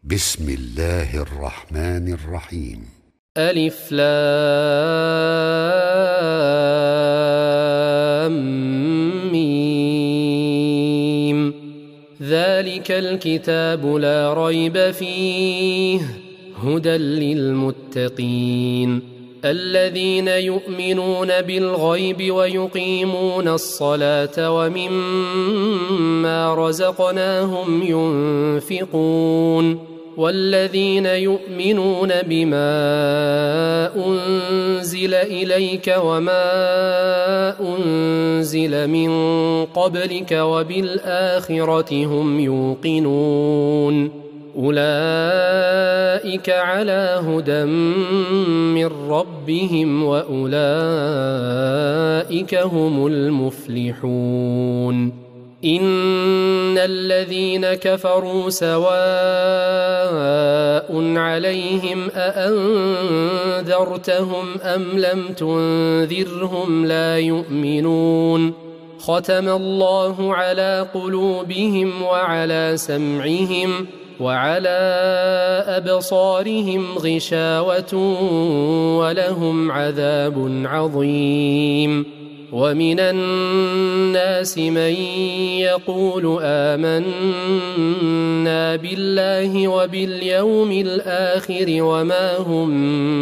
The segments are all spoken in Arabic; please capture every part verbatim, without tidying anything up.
بسم الله الرحمن الرحيم. ألف لام ميم. ذلك الكتاب لا ريب فيه هدى للمتقين الذين يؤمنون بالغيب ويقيمون الصلاة ومما رزقناهم ينفقون والذين يؤمنون بما أنزل إليك وما أنزل من قبلك وبالآخرة هم يوقنون أولئك على هدى من ربهم وأولئك هم المفلحون. إن الذين كفروا سواء عليهم أأنذرتهم أم لم تنذرهم لا يؤمنون ختم الله على قلوبهم وعلى سمعهم وعلى أبصارهم غشاوة ولهم عذاب عظيم. ومن الناس من يقول آمنا بالله وباليوم الآخر وما هم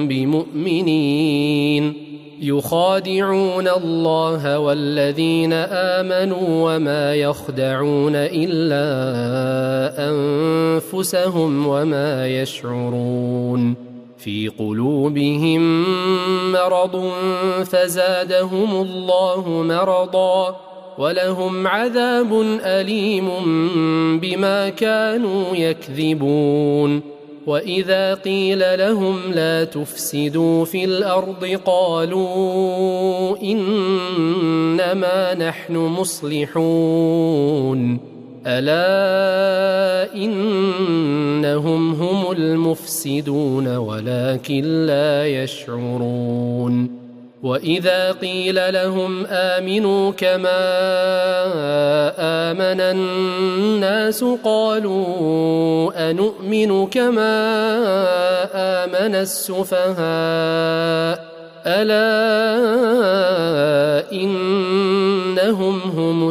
بمؤمنين يخادعون الله والذين آمنوا وما يخدعون إلا أنفسهم وما يشعرون. في قلوبهم مرض فزادهم الله مرضا ولهم عذاب أليم بما كانوا يكذبون. وإذا قيل لهم لا تفسدوا في الأرض قالوا إنما نحن مصلحون ألا إنهم هم المفسدون ولكن لا يشعرون. وإذا قيل لهم آمنوا كما آمن الناس قالوا أنؤمن كما آمن السفهاء ألا إنهم هم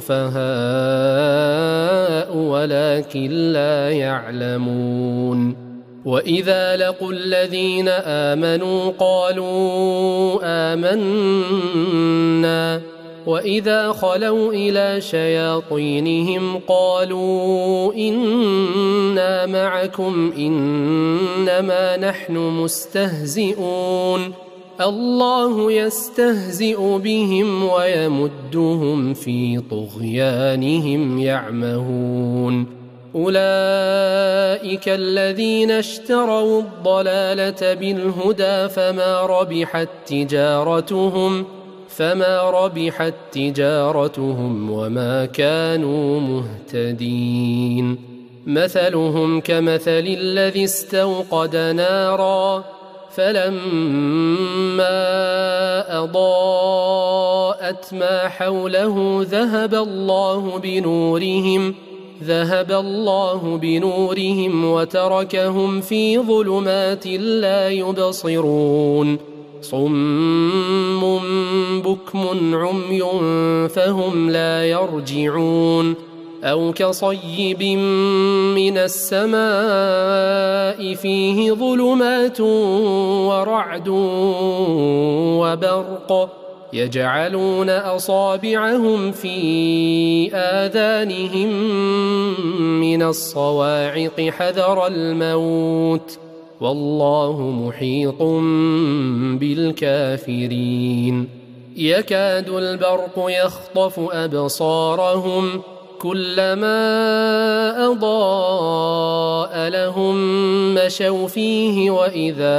السفهاء ولكن لا يعلمون. وإذا لقوا الذين آمنوا قالوا آمنا وإذا خلوا إلى شياطينهم قالوا إنا معكم إنما نحن مستهزئون الله يستهزئ بهم ويمدهم في طغيانهم يعمهون. أولئك الذين اشتروا الضلالة بالهدى فما ربحت تجارتهم فما ربحت تجارتهم وما كانوا مهتدين. مثلهم كمثل الذي استوقد نارا فلما أضاءت ما حوله ذهب الله بنورهم ذهب الله بنورهم وتركهم في ظلمات لا يبصرون صم بكم عمي فهم لا يرجعون. أو كصيب من السماء فيه ظلمات ورعد وبرق يجعلون أصابعهم في آذانهم من الصواعق حذر الموت والله محيط بالكافرين. يكاد البرق يخطف أبصارهم كلما أضاء لهم مشوا فيه وإذا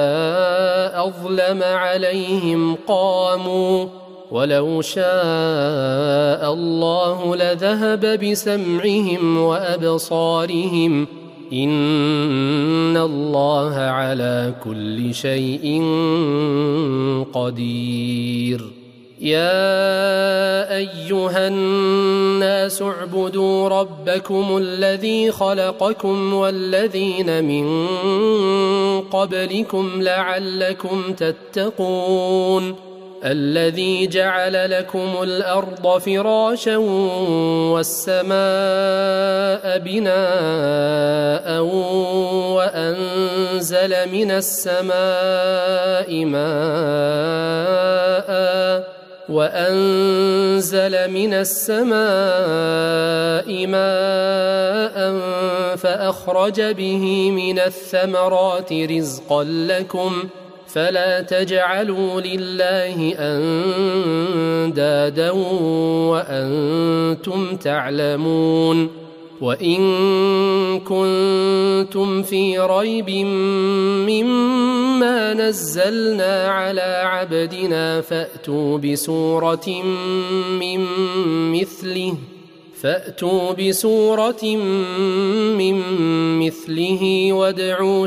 أظلم عليهم قاموا ولو شاء الله لذهب بسمعهم وأبصارهم إن الله على كل شيء قدير. يا أيها الناس اعبدوا ربكم الذي خلقكم والذين من قبلكم لعلكم تتقون الذي جعل لكم الأرض فراشا والسماء بناء وأنزل من السماء ماء وأنزل من السماء ماء فأخرج به من الثمرات رزقا لكم فلا تجعلوا لله أندادا وأنتم تعلمون وإن كنتم في ريب مما نزلنا على عبدنا فأتوا بسورة من مثله فأتوا بسورة من مثله وادعوا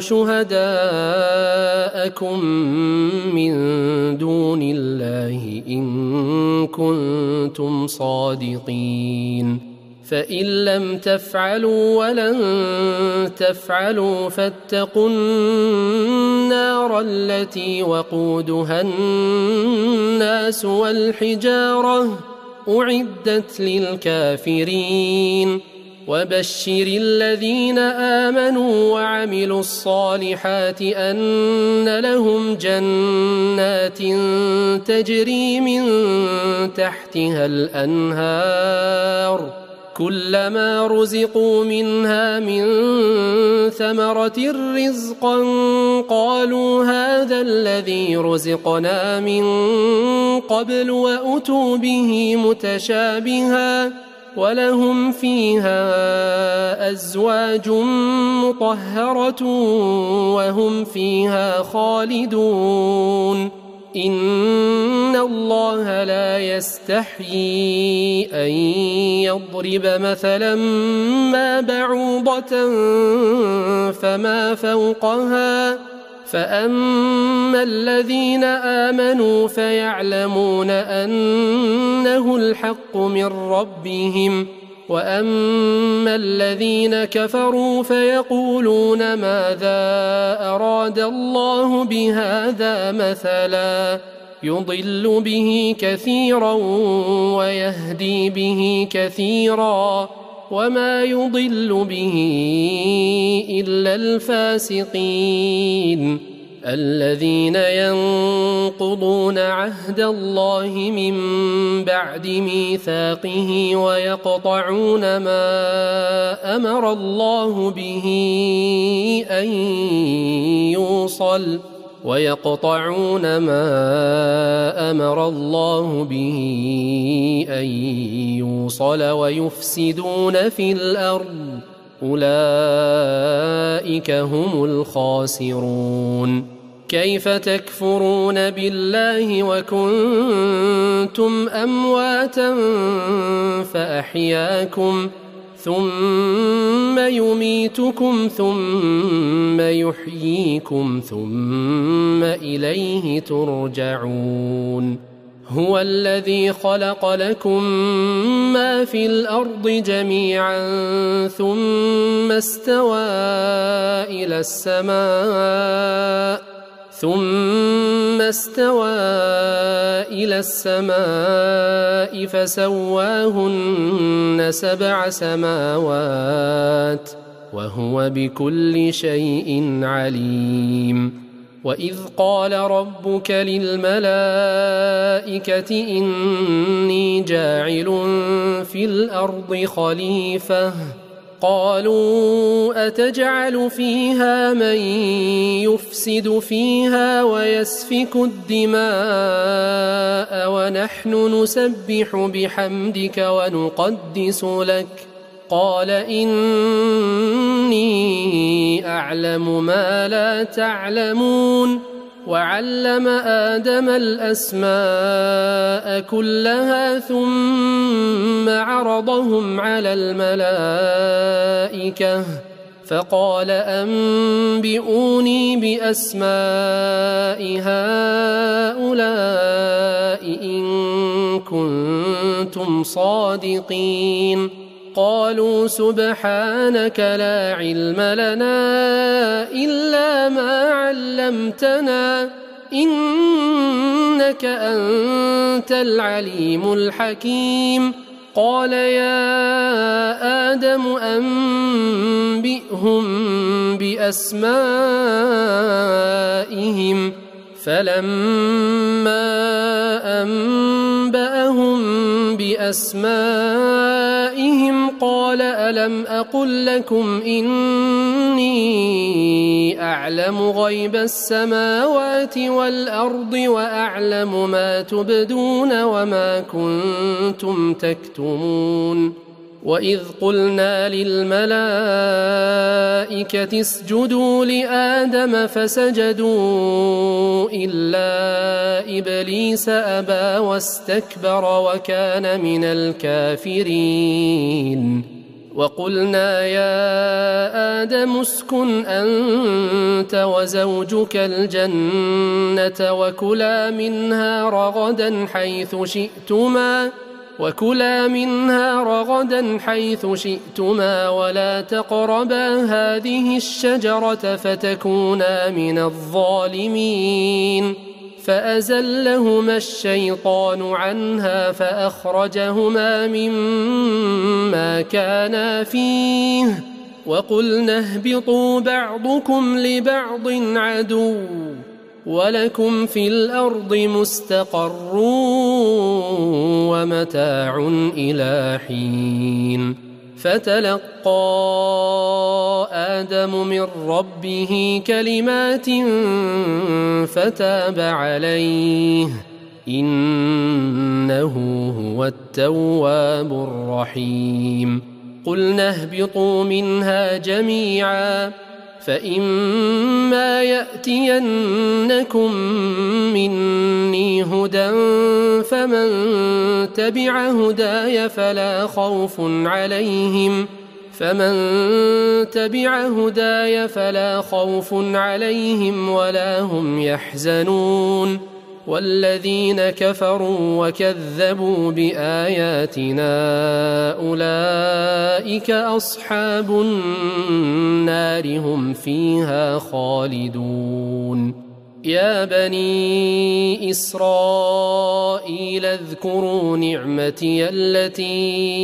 شهداءكم من دون الله إن كنتم صادقين فإن لم تفعلوا ولن تفعلوا فاتقوا النار التي وقودها الناس والحجارة أعدت للكافرين وبشر الذين آمنوا وعملوا الصالحات أن لهم جنات تجري من تحتها الأنهار كلما رزقوا منها من ثمرة رزقا قالوا هذا الذي رزقنا من قبل وأتوا به متشابها ولهم فيها أزواج مطهرة وهم فيها خالدون إن الله لا يستحيي أن يضرب مثلا ما بعوضة فما فوقها فأما الذين آمنوا فيعلمون أنه الحق من ربهم وأما الذين كفروا فيقولون ماذا أراد الله بهذا مثلا يضل به كثيرا ويهدي به كثيرا وما يضل به إلا الفاسقين الذين ينقضون عهد الله من بعد ميثاقه ويقطعون ما أمر الله به أن يوصل ويقطعون ما أمر الله به أن يوصل ويفسدون في الأرض أولئك هم الخاسرون كيف تكفرون بالله وكنتم أمواتا فأحياكم ثم يميتكم ثم يحييكم ثم إليه ترجعون هو الذي خلق لكم ما في الأرض جميعا ثم استوى إلى السماء ثم استوى إلى السماء فسواهن سبع سماوات وهو بكل شيء عليم وإذ قال ربك للملائكة إني جاعل في الأرض خليفة قالوا أتجعل فيها من يفسد فيها ويسفك الدماء ونحن نسبح بحمدك ونقدس لك قال إني أعلم ما لا تعلمون وعلم آدم الأسماء كلها ثم عرضهم على الملائكة فقال أنبئوني بأسماء هؤلاء إن كنتم صادقين قالوا سبحانك لا علم لنا إلا ما علمتنا إنك أنت العليم الحكيم قال يا آدم أنبئهم بأسمائهم فلما أنبأهم بأسمائهم قال ألم أقل لكم إني أعلم غيب السماوات والأرض وأعلم ما تبدون وما كنتم تكتمون وإذ قلنا للملائكة اسجدوا لآدم فسجدوا إلا إبليس أبى واستكبر وكان من الكافرين وقلنا يا آدم اسكن أنت وزوجك الجنة وكلا منها رغدا حيث شئتما وكلا منها رغدا حيث شئتما ولا تقربا هذه الشجرة فتكونا من الظالمين فأزلهما الشيطان عنها فأخرجهما مما كانا فيه وقلنا اهبطوا بعضكم لبعض عدو ولكم في الأرض مستقر ومتاع إلى حين فتلقى آدم من ربه كلمات فتاب عليه إنه هو التواب الرحيم قلنا اهبطوا منها جميعا فإما يأتينكم مني هدى فمن تبع هداي فلا خوف عليهم فمن تبع هداي فلا خوف عليهم ولا هم يحزنون والذين كفروا وكذبوا بآياتنا أولئك أصحاب النار هم فيها خالدون يا بني إسرائيل اذكروا نعمتي التي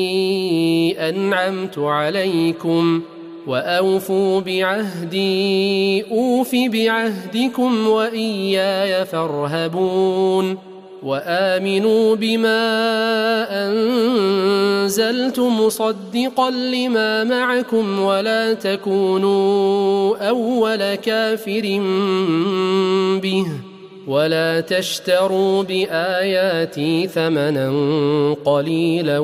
أنعمت عليكم وأوفوا بعهدي أوف بعهدكم وإياي فارهبون وآمنوا بما أنزلت مصدقا لما معكم ولا تكونوا أول كافر به ولا تشتروا بآياتي ثمنا قليلا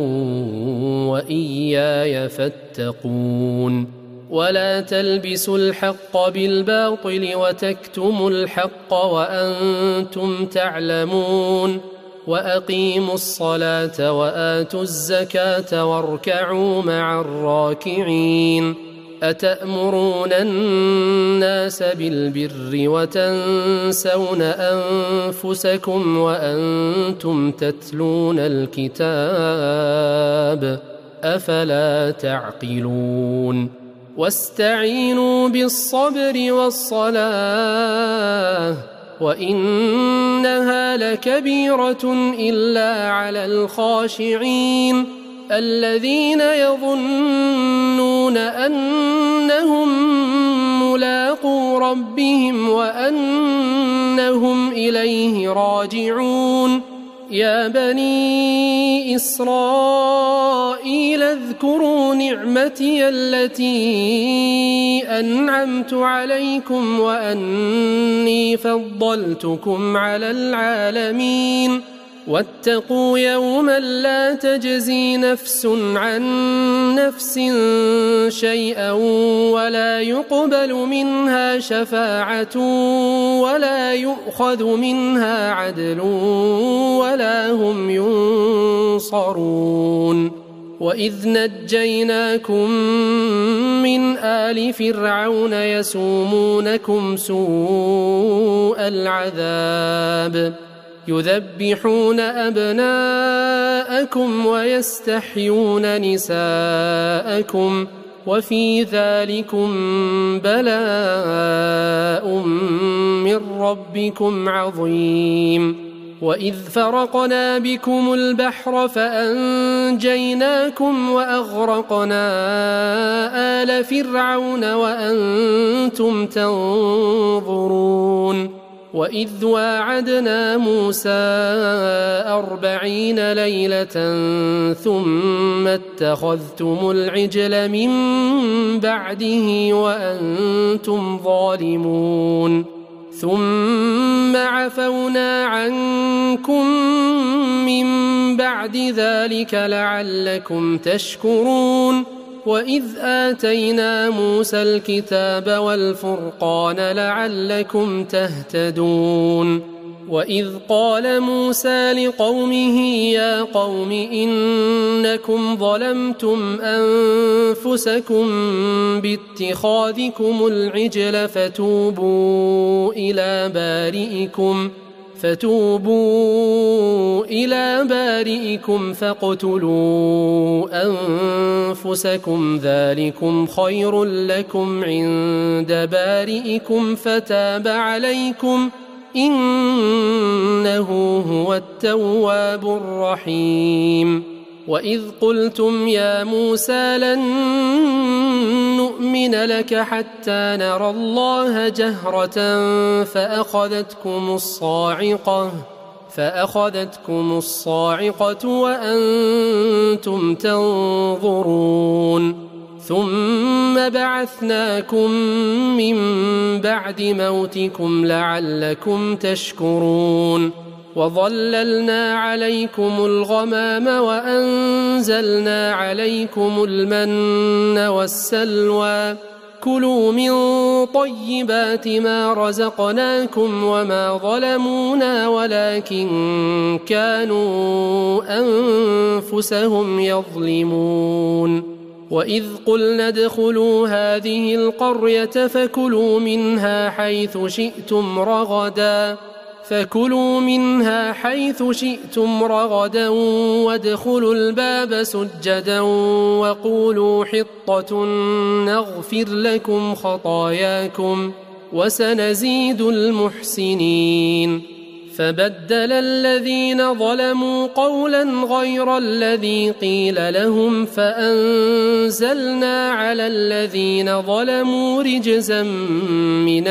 وإياي فاتقون ولا تلبسوا الحق بالباطل وتكتموا الحق وأنتم تعلمون وأقيموا الصلاة وآتوا الزكاة واركعوا مع الراكعين أتأمرون الناس بالبر وتنسون أنفسكم وأنتم تتلون الكتاب أفلا تعقلون واستعينوا بالصبر والصلاة وإنها لكبيرة إلا على الخاشعين الذين يظنون أنهم ملاقو ربهم وأنهم إليه راجعون يا بني إسرائيل اذكروا نعمتي التي أنعمت عليكم وأني فضلتكم على العالمين واتقوا يوما لا تجزي نفس عن نفس شيئا ولا يقبل منها شفاعة ولا يؤخذ منها عدل ولا هم ينصرون وإذ نجيناكم من آل فرعون يسومونكم سوء العذاب يذبحون أبناءكم ويستحيون نساءكم وفي ذلكم بلاء من ربكم عظيم وإذ فرقنا بكم البحر فأنجيناكم وأغرقنا آل فرعون وأنتم تنظرون وإذ واعدنا موسى أربعين ليلة ثم اتخذتم العجل من بعده وأنتم ظالمون ثم عفونا عنكم من بعد ذلك لعلكم تشكرون وإذ آتينا موسى الكتاب والفرقان لعلكم تهتدون وإذ قال موسى لقومه يا قوم إنكم ظلمتم أنفسكم باتخاذكم العجل فتوبوا إلى بارئكم فتوبوا إلى بارئكم فاقتلوا أنفسكم ذلكم خير لكم عند بارئكم فتاب عليكم إنه هو التواب الرحيم وإذ قلتم يا موسى لن نؤمن لك حتى نرى الله جهرة فأخذتكم الصاعقة فأخذتكم الصاعقة وأنتم تنظرون ثم بعثناكم من بعد موتكم لعلكم تشكرون وظللنا عليكم الغمام وأنزلنا عليكم المن والسلوى كلوا من طيبات ما رزقناكم وما ظلمونا ولكن كانوا أنفسهم يظلمون وإذ قلنا ادخلوا هذه القرية فكلوا منها حيث شئتم رغدا فكلوا منها حيث شئتم رغدا وادخلوا الباب سجدا وقولوا حطة نغفر لكم خطاياكم وسنزيد المحسنين فبدل الذين ظلموا قولا غير الذي قيل لهم فأنزلنا على الذين ظلموا رجزا من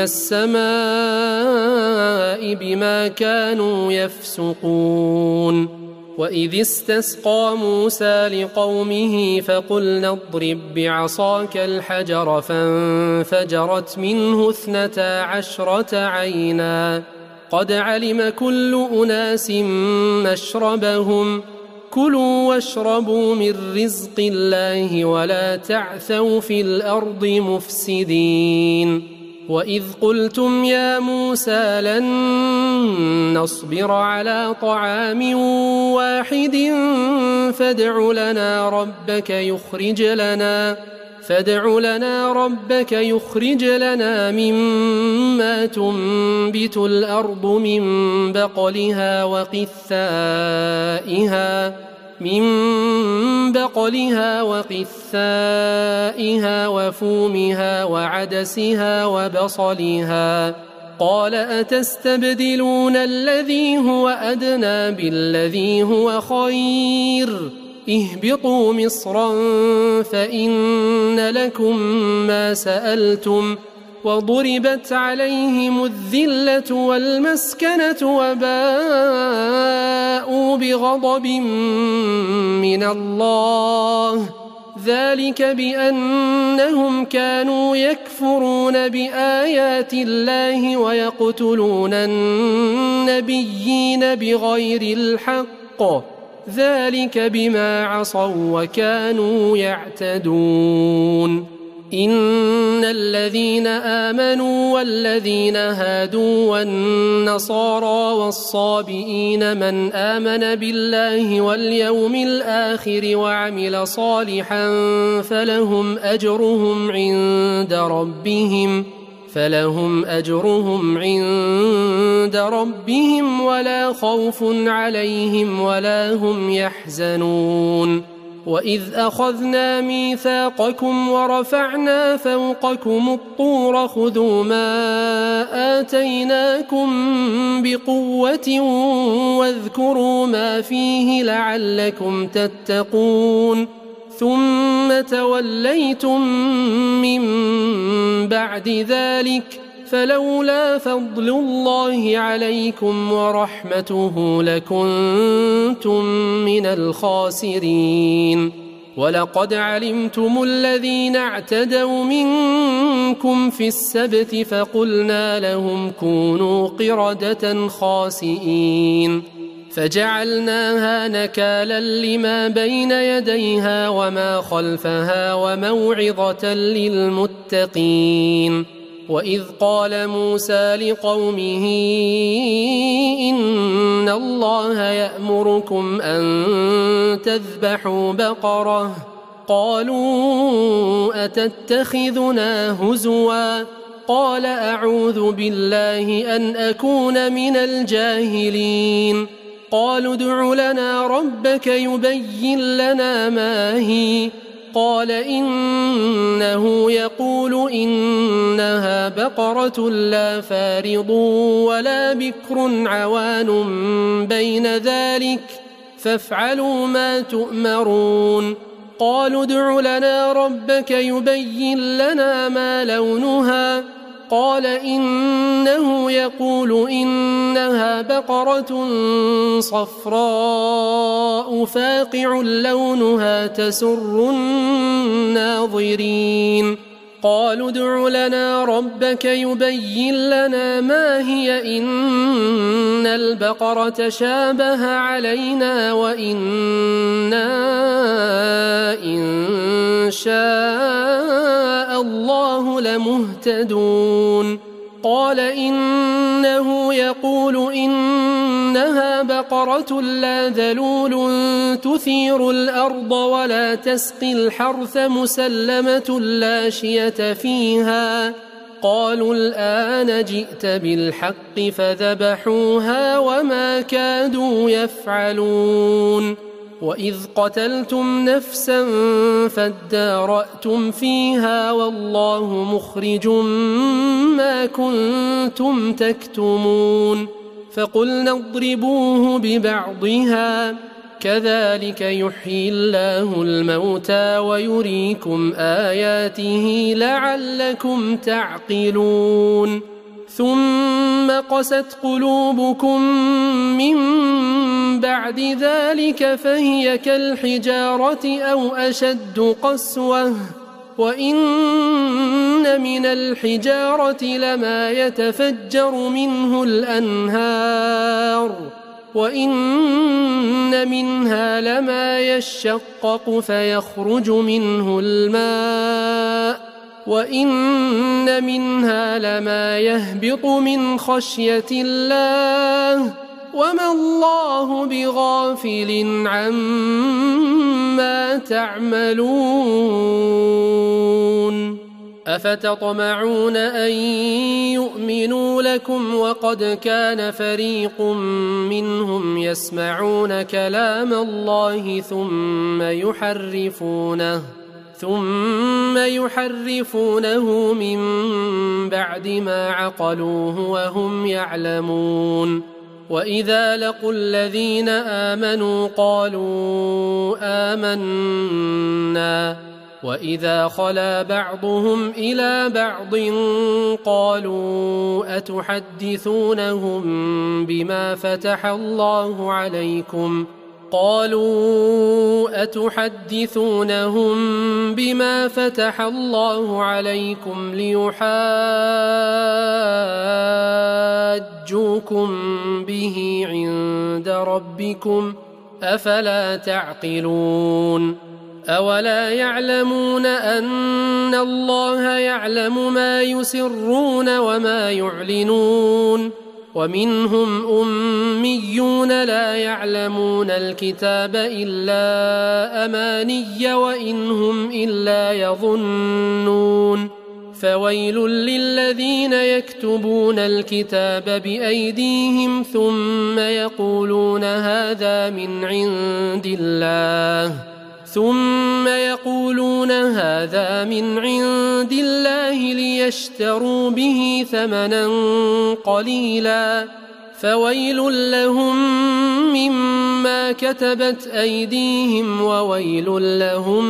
السماء بما كانوا يفسقون وإذ استسقى موسى لقومه فقلنا اضرب بعصاك الحجر فانفجرت منه اثنتا عشرة عينا قد علم كل أناس مشربهم كلوا واشربوا من رزق الله ولا تعثوا في الأرض مفسدين وإذ قلتم يا موسى لن نصبر على طعام واحد فادع لنا ربك يخرج لنا فادع لنا ربك يخرج لنا مما تنبت الأرض من بقلها وقثائها من بقلها وقثائها وفومها وعدسها وبصلها قال أتستبدلون الذي هو أدنى بالذي هو خير اهبطوا مصرا فإن لكم ما سألتم وضربت عليهم الذلة والمسكنة وباءوا بغضب من الله ذلك بأنهم كانوا يكفرون بآيات الله ويقتلون النبيين بغير الحق ذلك بما عصوا وكانوا يعتدون إن الذين آمنوا والذين هادوا والنصارى والصابئين من آمن بالله واليوم الآخر وعمل صالحا فلهم أجرهم عند ربهم فلهم أجرهم عند ربهم ولا خوف عليهم ولا هم يحزنون وإذ أخذنا ميثاقكم ورفعنا فوقكم الطور خذوا ما آتيناكم بقوة واذكروا ما فيه لعلكم تتقون ثم توليتم من بعد ذلك فلولا فضل الله عليكم ورحمته لكنتم من الخاسرين ولقد علمتم الذين اعتدوا منكم في السبت فقلنا لهم كونوا قردة خاسئين فجعلناها نكالا لما بين يديها وما خلفها وموعظة للمتقين وإذ قال موسى لقومه إن الله يأمركم أن تذبحوا بقرة قالوا أتتخذنا هزوا قال أعوذ بالله أن أكون من الجاهلين قالوا ادع لنا ربك يبين لنا ما هي قال إنه يقول إنها بقرة لا فارض ولا بكر عوان بين ذلك فافعلوا ما تؤمرون قالوا ادع لنا ربك يبين لنا ما لونها قال إنه يقول إنها بقرة صفراء فاقع لونها تسر الناظرين قالوا ادع لنا ربك يبين لنا ما هي إن البقرة شابه علينا وإنا إن شاء الله لمهتدون قال إنه يقول إنها بقرة لا ذلول تثير الأرض ولا تسقي الحرث مسلمة لا شية فيها قالوا الآن جئت بالحق فذبحوها وما كادوا يفعلون وإذ قتلتم نفسا فادارأتم فيها والله مخرج ما كنتم تكتمون فقلنا اضربوه ببعضها كذلك يحيي الله الموتى ويريكم آياته لعلكم تعقلون ثم قست قلوبكم من بعد ذلك فهي كالحجارة أو أشد قسوة وإن من الحجارة لما يتفجر منه الأنهار وإن منها لما يشقق فيخرج منه الماء وإن منها لما يهبط من خشية الله وما الله بغافل عما تعملون أفتطمعون أن يؤمنوا لكم وقد كان فريق منهم يسمعون كلام الله ثم يحرفونه ثم يحرفونه من بعد ما عقلوه وهم يعلمون وإذا لقوا الذين آمنوا قالوا آمنا وإذا خلا بعضهم إلى بعض قالوا أتحدثونهم بما فتح الله عليكم قالوا أتحدثونهم بما فتح الله عليكم ليحاجوكم به عند ربكم أفلا تعقلون أولا يعلمون أن الله يعلم ما يسرون وما يعلنون ومنهم أميون لا يعلمون الكتاب إلا أماني وإن هم إلا يظنون فويل للذين يكتبون الكتاب بأيديهم ثم يقولون هذا من عند الله ثم يقولون هذا من عند الله ليشتروا به ثمنا قليلا فويل لهم مما كتبت أيديهم وويل لهم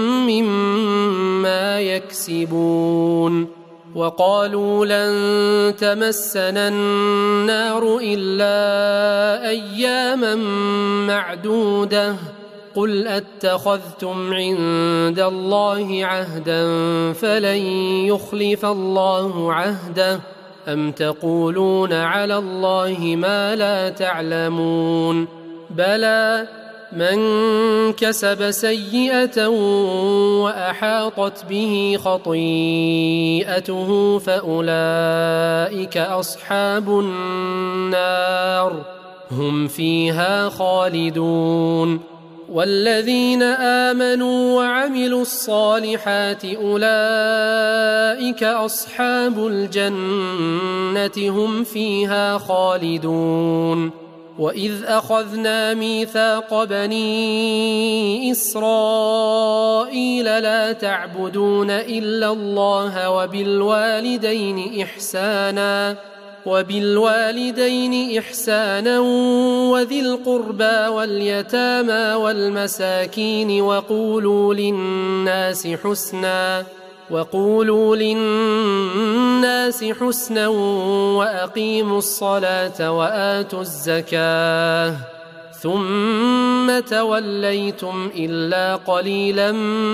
مما يكسبون وقالوا لن تمسنا النار إلا أياما معدودة قل أتخذتم عند الله عهدا فلن يخلف الله عهده أم تقولون على الله ما لا تعلمون بلى من كسب سيئة وأحاطت به خطيئته فأولئك أصحاب النار هم فيها خالدون والذين آمنوا وعملوا الصالحات أولئك أصحاب الجنة هم فيها خالدون وإذ أخذنا ميثاق بني إسرائيل لا تعبدون إلا الله وبالوالدين إحسانا وبالوالدين إحسانا وذي القربى واليتامى والمساكين وقولوا للناس حسنا وقولوا للناس حسنا وأقيموا الصلاة وآتوا الزكاة ثم توليتم إلا قليلا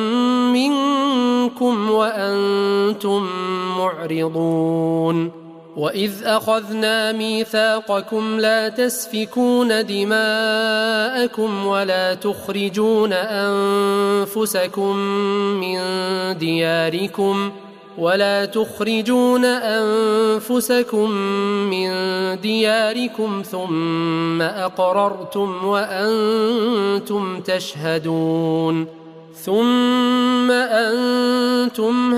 منكم وأنتم معرضون وإذ أخذنا ميثاقكم لا تسفكون دماءكم ولا تخرجون أنفسكم من دياركم ولا تخرجون أنفسكم من دياركم ثم أقررتم وأنتم تشهدون ثم أنتم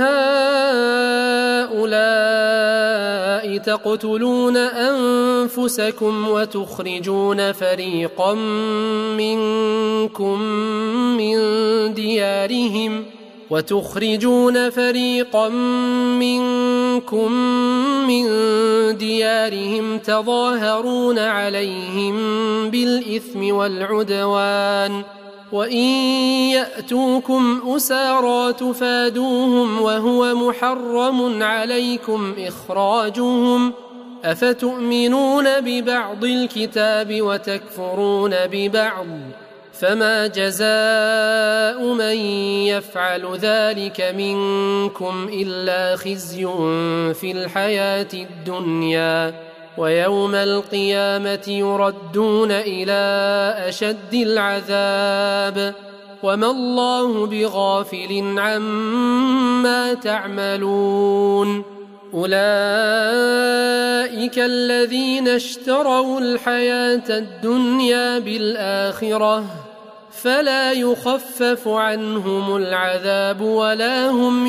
هؤلاء تقتلون أنفسكم وتخرجون فريقا منكم من ديارهم وتخرجون فريقا منكم من ديارهم تظاهرون عليهم بالإثم والعدوان وإن يأتوكم أسارى تفادوهم وهو محرم عليكم إخراجهم أفتؤمنون ببعض الكتاب وتكفرون ببعض فما جزاء من يفعل ذلك منكم إلا خزي في الحياة الدنيا ويوم القيامة يردون إلى أشد العذاب وما الله بغافل عما تعملون أولئك الذين اشتروا الحياة الدنيا بالآخرة فلا يخفف عنهم العذاب ولا هم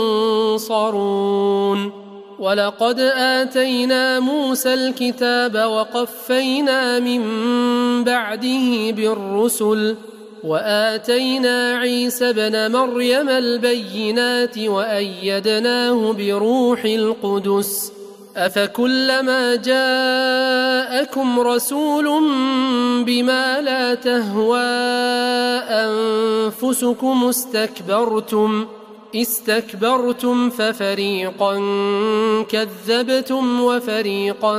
ينصرون ولقد آتينا موسى الكتاب وقفينا من بعده بالرسل وآتينا عيسى ابن مريم البينات وأيدناه بروح القدس أفكلما جاءكم رسول بما لا تهوى أنفسكم استكبرتم استكبرتم ففريقا كذبتم وفريقا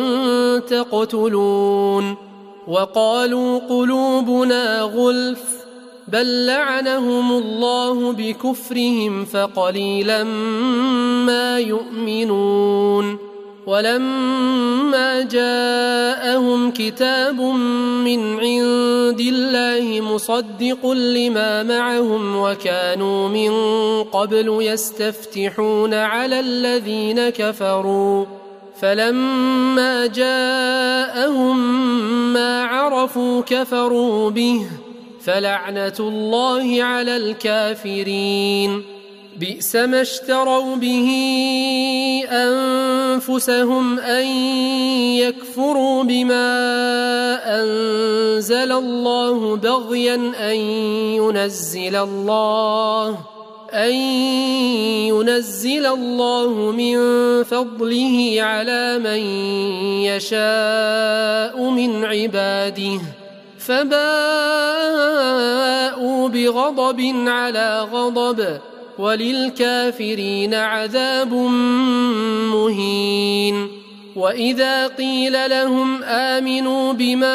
تقتلون وقالوا قلوبنا غلف بل لعنهم الله بكفرهم فقليلا ما يؤمنون ولما جاءهم كتاب من عند الله مصدق لما معهم وكانوا من قبل يستفتحون على الذين كفروا فلما جاءهم ما عرفوا كفروا به فلعنة الله على الكافرين. بئس ما اشتروا به أنفسهم أن يكفروا بما أنزل الله بغيا أن ينزل الله أن ينزل الله من فضله على من يشاء من عباده فباءوا بغضب على غضب وللكافرين عذاب مهين. وإذا قيل لهم آمنوا بما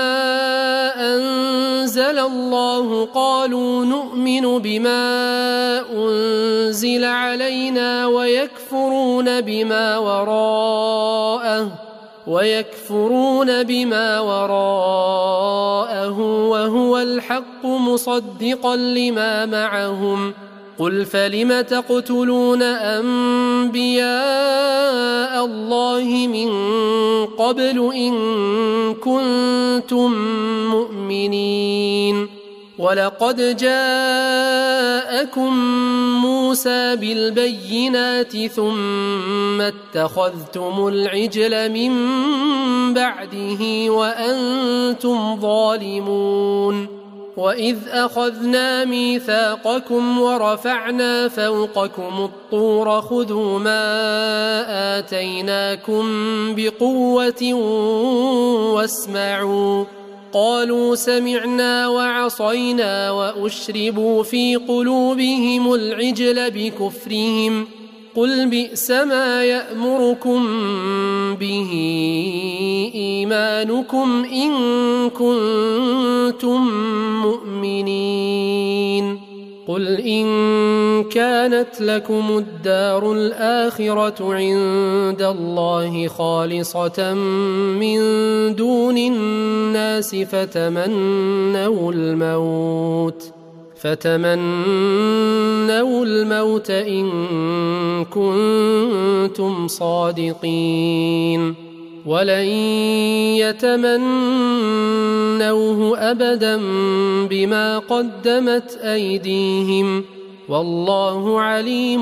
أنزل الله قالوا نؤمن بما أنزل علينا ويكفرون بما وراءه ويكفرون بما وراءه وهو الحق مصدقا لما معهم قل فلم تقتلون أنبياء الله من قبل إن كنتم مؤمنين. ولقد جاءكم موسى بالبينات ثم اتخذتم العجل من بعده وأنتم ظالمون. وإذ أخذنا ميثاقكم ورفعنا فوقكم الطور خذوا ما آتيناكم بقوة واسمعوا قالوا سمعنا وعصينا وأشربوا في قلوبهم العجل بكفرهم قل بئس ما يأمركم به إيمانكم إن كنتم مؤمنين. قل إن كانت لكم الدار الآخرة عند الله خالصة من دون الناس فتمنوا الموت فتمنوا الموت إن كنتم صادقين ولن يتمنوه أبدا بما قدمت أيديهم والله عليم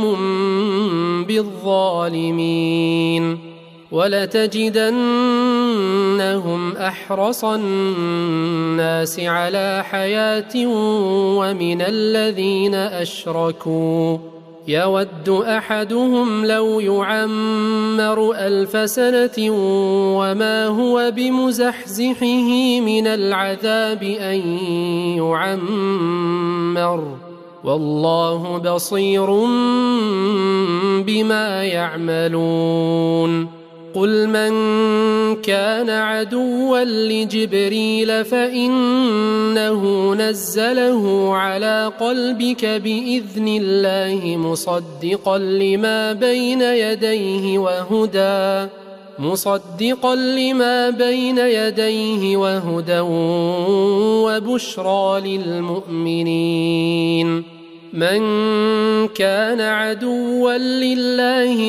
بالظالمين. ولتجدنهم أحرص الناس على حياة ومن الذين أشركوا يود أحدهم لو يعمر ألف سنة وما هو بمزحزحه من العذاب أن يعمر والله بصير بما يعملون. قل من كان عدوا لجبريل فإنه نزله على قلبك بإذن الله مصدقا لما بين يديه وهدى مصدقا لما بين يديه وهدى وبشرى للمؤمنين. من كان عدوا لله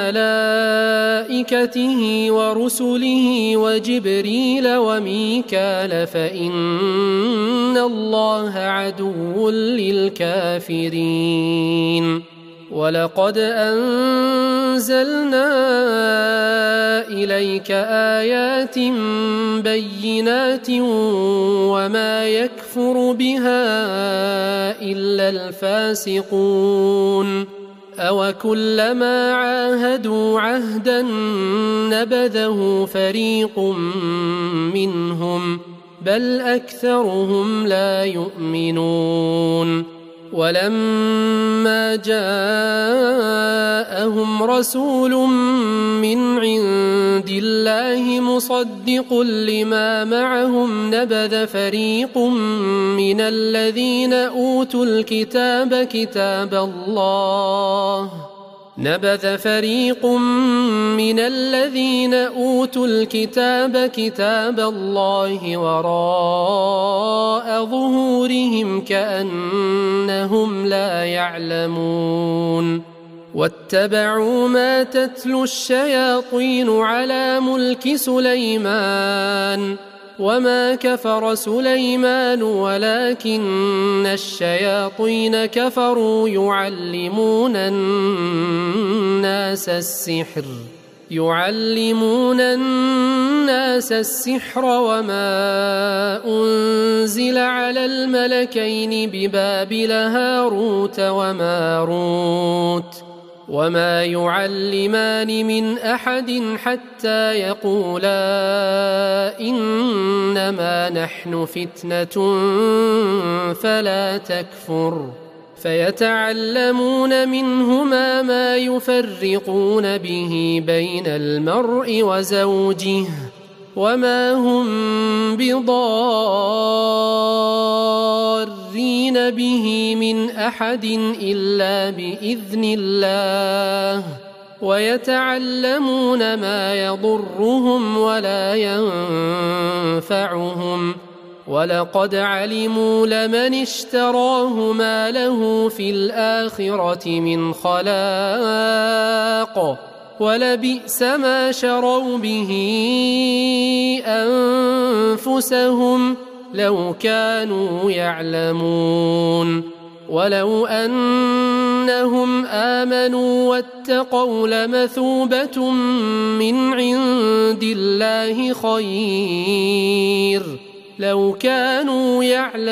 وملائكته ورسله وجبريل وميكال فإن الله عدو للكافرين. ولقد أنزلنا إليك آيات بينات وما يكفر بها إلا الفاسقون. أوكلما عاهدوا عهدا نبذه فريق منهم بل أكثرهم لا يؤمنون. ولما جاءهم رسول من عند الله مصدق لما معهم نبذ فريق من الذين أوتوا الكتاب كتاب الله نبذ فريق من الذين أوتوا الكتاب كتاب الله وراء ظهورهم كأنهم لا يعلمون واتبعوا ما تتلو الشياطين على ملك سليمان وما كفر سليمان ولكن الشياطين كفروا يعلمون الناس السحر يعلمون الناس السحر وما أنزل على الملكين ببابل هاروت وماروت وما يعلمان من أحد حتى يقولا إنما نحن فتنة فلا تكفر فيتعلمون منهما ما يفرقون به بين المرء وزوجه وما هم بضارين به من أحد إلا بإذن الله ويتعلمون ما يضرهم ولا ينفعهم ولقد علموا لمن اشتراه ما له في الآخرة من خلاق ولبئس ما شروا به أنفسهم لو كانوا يعلمون ولو أنهم آمنوا واتقوا لمثوبة من عند الله خير لو كانوا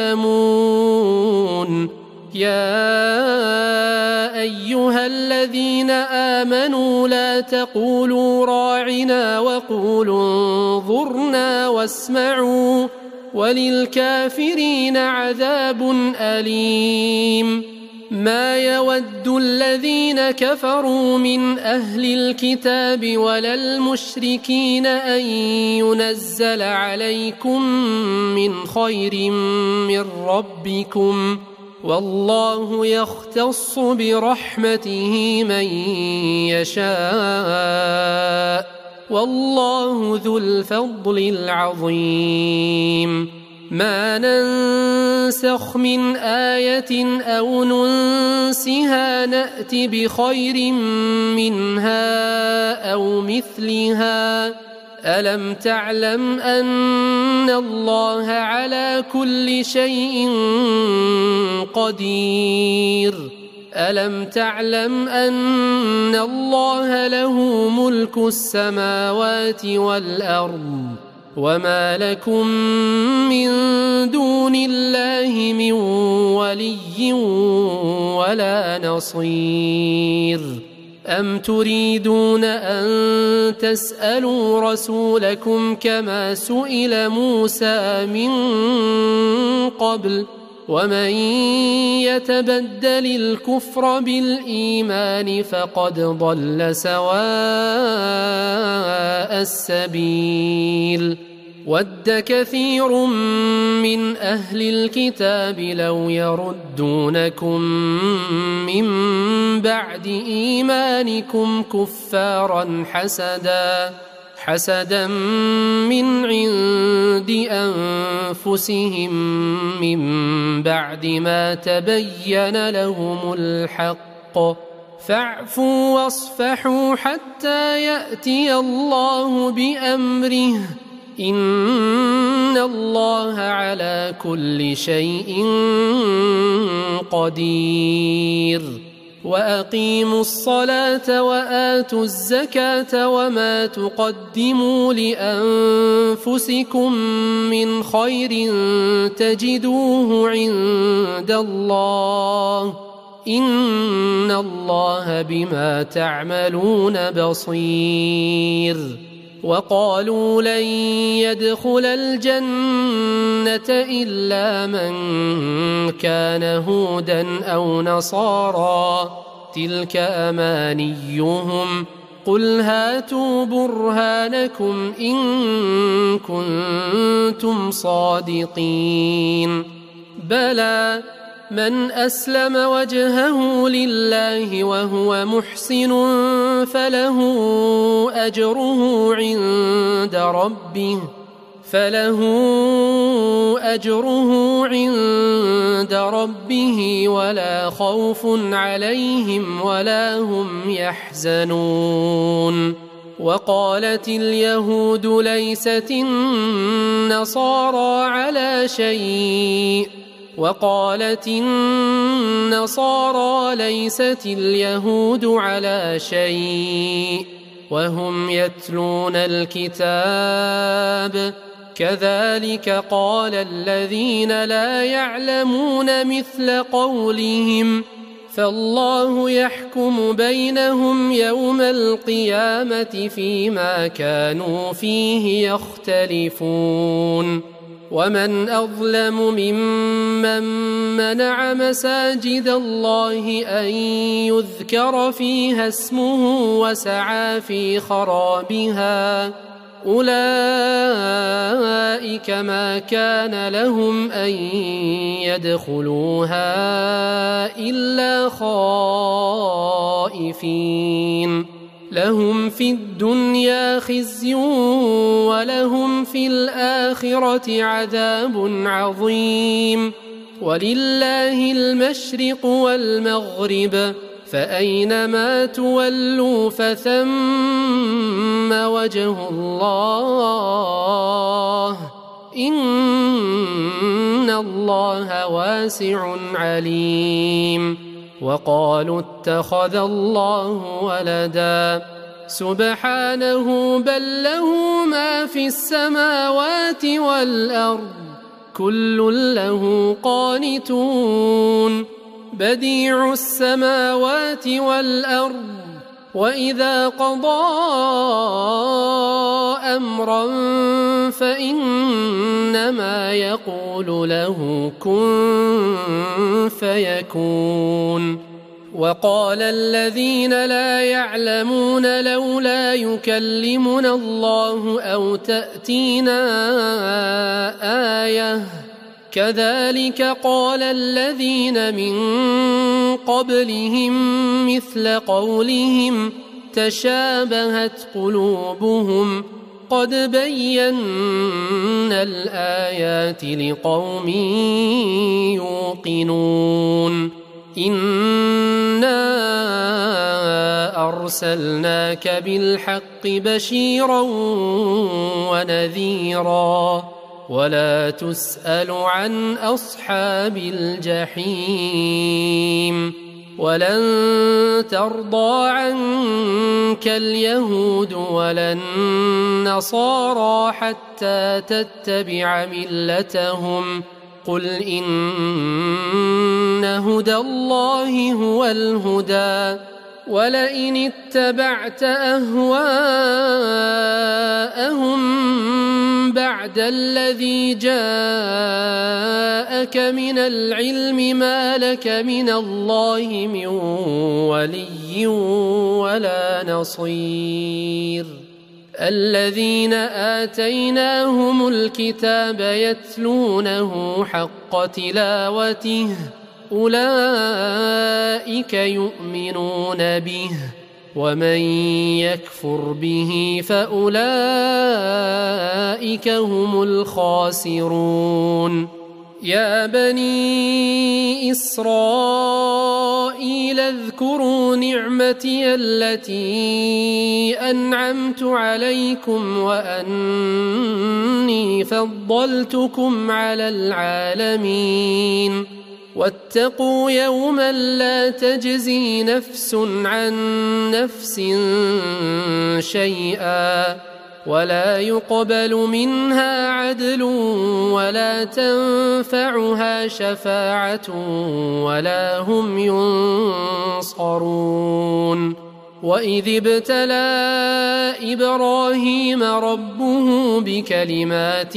يعلمون يا أيها الذين آمنوا لا تقولوا راعنا وقولوا انظرنا واسمعوا وللكافرين عذاب أليم ما يود الذين كفروا من أهل الكتاب ولا المشركين أن ينزل عليكم من خير من ربكم والله يختص برحمته من يشاء والله ذو الفضل العظيم ما ننسخ من آية أو ننسها نأت بخير منها أو مثلها ألم تعلم أن الله على كل شيء قدير ألم تعلم أن الله له ملك السماوات والأرض وما لكم من دون الله من ولي ولا نصير أم تريدون أن تسألوا رسولكم كما سئل موسى من قبل ومن يتبدل الكفر بالإيمان فقد ضل سواء السبيل ود كثير من أهل الكتاب لو يردونكم من بعد إيمانكم كفارا حسدا حسدا من عند أنفسهم من بعد ما تبين لهم الحق فاعفوا واصفحوا حتى يأتي الله بأمره إن الله على كل شيء قدير وأقيموا الصلاة وآتوا الزكاة وما تقدموا لأنفسكم من خير تجدوه عند الله إن الله بما تعملون بصير وقالوا لن يدخل الجنة إلا من كان هودا أو نصارى تلك أمانيهم قل هاتوا برهانكم إن كنتم صادقين بلى من أسلم وجهه لله وهو محسن فله أجره عند ربه فله أجره عند ربه ولا خوف عليهم ولا هم يحزنون. وقالت اليهود ليست النصارى على شيء وقالت النصارى ليست اليهود على شيء وهم يتلون الكتاب كذلك قال الذين لا يعلمون مثل قولهم فالله يحكم بينهم يوم القيامة فيما كانوا فيه يختلفون. ومن أظلم ممن منع مساجد الله أن يذكر فيها اسمه وسعى في خرابها أولئك ما كان لهم أن يدخلوها إلا خائفين لهم في الدنيا خزي ولهم في الآخرة عذاب عظيم. ولله المشرق والمغرب فأينما تولوا فثم وجه الله إن الله واسع عليم. وقالوا اتخذ الله ولدا سبحانه بل له ما في السماوات والأرض كل له قانتون بديع السماوات والأرض وإذا قضى أمرا فإنما يقول له كن فيكون. وقال الذين لا يعلمون لولا يكلمنا الله أو تأتينا آية كذلك قال الذين من قبلهم مثل قولهم تشابهت قلوبهم قد بينا الآيات لقوم يوقنون. إنا أرسلناك بالحق بشيرا ونذيرا ولا تسأل عن أصحاب الجحيم. ولن ترضى عنك اليهود ولا النصارى حتى تتبع ملتهم قل إن هدى الله هو الهدى ولئن اتبعت أهواءهم بعد الذي جاءك من العلم ما لك من الله من ولي ولا نصير. الذين آتيناهم الكتاب يتلونه حق تلاوته أولئك يؤمنون به ومن يكفر به فأولئك هم الخاسرون. يا بني إسرائيل اذكروا نعمتي التي أنعمت عليكم وأني فضلتكم على العالمين واتقوا يوما لا تجزي نفس عن نفس شيئا ولا يقبل منها عدل ولا تنفعها شفاعة ولا هم ينصرون. وإذ ابتلى إبراهيم ربه بكلمات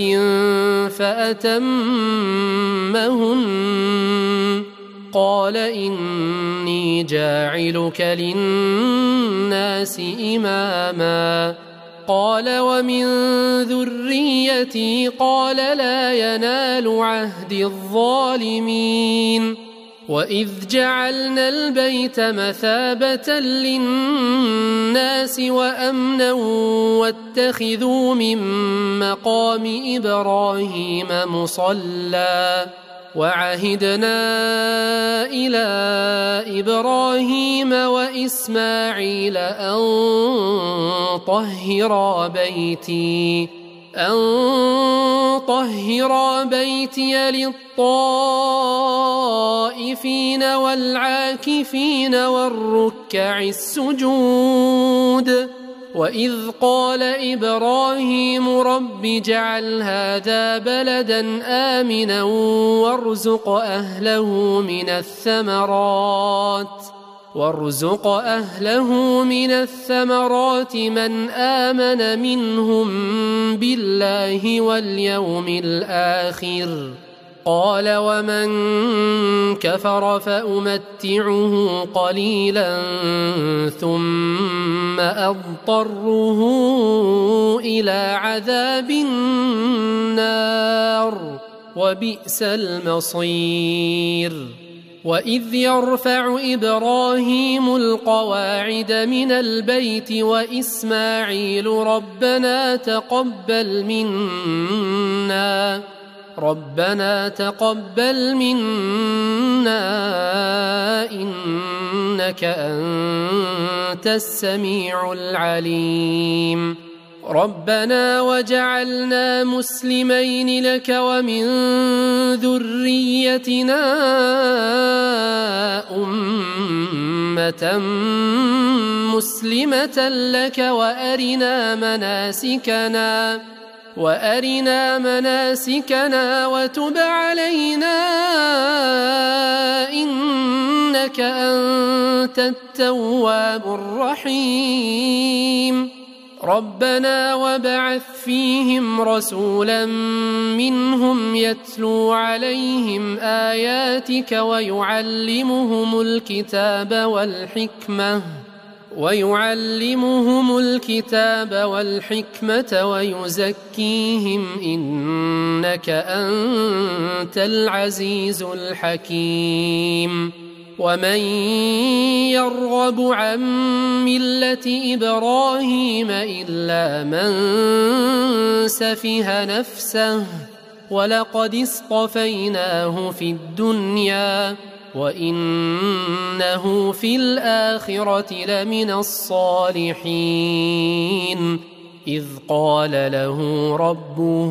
فأتمهن قال إني جاعلك للناس إماما قال ومن ذريتي قال لا ينال عهد الظالمين. وإذ جعلنا البيت مثابة للناس وأمنا واتخذوا من مقام إبراهيم مصلى وعهدنا إلى إبراهيم وإسماعيل أن طهرا بيتي أن طهرا بيتي للطائفين والعاكفين والركع السجود وإذ قال إبراهيم رب اجعل هذا بلدا آمنا وارزق أهله من الثمرات وارزق أهله من الثمرات من آمن منهم بالله واليوم الآخر قال ومن كفر فأمتعه قليلا ثم أضطره إلى عذاب النار وبئس المصير وإذ يرفع إبراهيم القواعد من البيت وإسماعيل ربنا تقبل منا ربنا تقبل منا إنك أنت السميع العليم ربنا وجعلنا مسلمين لك ومن ذريتنا أمة مسلمة لك وأرنا مناسكنا وأرنا مناسكنا وتب علينا إنك أنت التواب الرحيم ربنا وابعث فيهم رسولا منهم يتلو عليهم آياتك ويعلمهم الكتاب والحكمة ويعلمهم الكتاب والحكمة ويزكيهم إنك أنت العزيز الحكيم ومن يرغب عن ملة إبراهيم إلا من سفه نفسه ولقد اصطفيناه في الدنيا وإنه في الآخرة لمن الصالحين إذ قال له ربه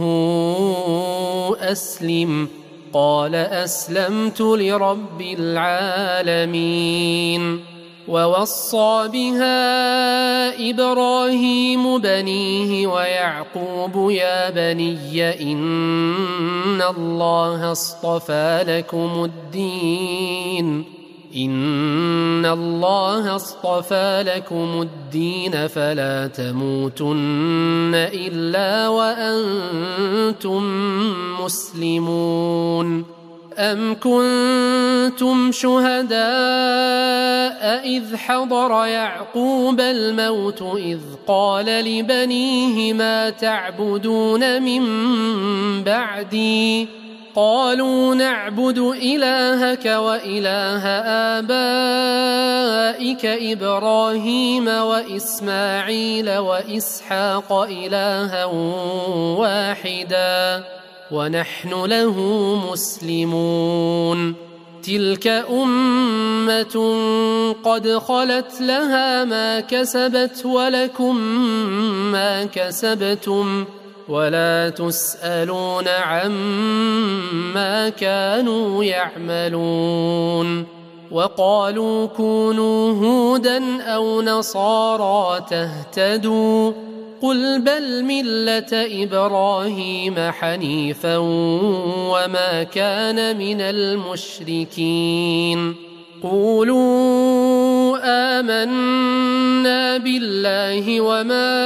أسلم قال أسلمت لرب العالمين ووصى بها إبراهيم بنيه ويعقوب يا بني إن الله اصطفى لكم الدين إن الله اصطفى لكم الدين فلا تموتن إلا وأنتم مسلمون أم كنتم شهداء إذ حضر يعقوب الموت إذ قال لبنيه ما تعبدون من بعدي قالوا نعبد إلهك وإله آبائك إبراهيم وإسماعيل وإسحاق إلها واحدا ونحن له مسلمون تلك أمة قد خلت لها ما كسبت ولكم ما كسبتم ولا تسألون عما كانوا يعملون وقالوا كونوا هودا أو نصارى تهتدوا قل بل ملة إبراهيم حنيفا وما كان من المشركين قولوا آمنا بالله وما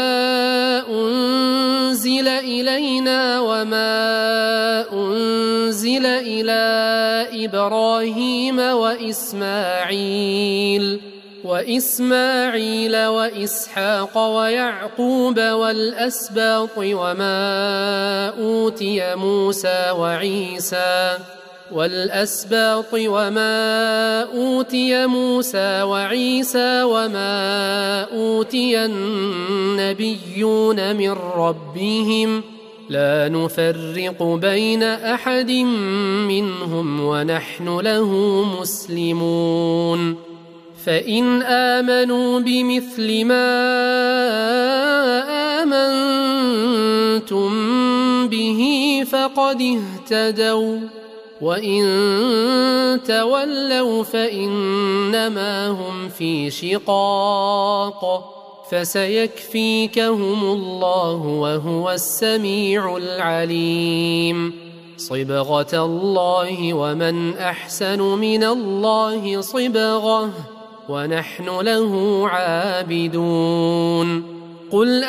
أنزل إلينا وما أنزل إلى إبراهيم وإسماعيل وإسماعيل وإسحاق ويعقوب والأسباط وما أوتي موسى وعيسى والأسباط وما أوتي موسى وعيسى وما أوتي النبيون من ربهم لا نفرق بين أحد منهم ونحن له مسلمون فإن آمنوا بمثل ما آمنتم به فقد اهتدوا وإن تولوا فإنما هم في شقاق فسيكفيكهم الله وهو السميع العليم صبغة الله ومن أحسن من الله صبغة ونحن له عابدون قل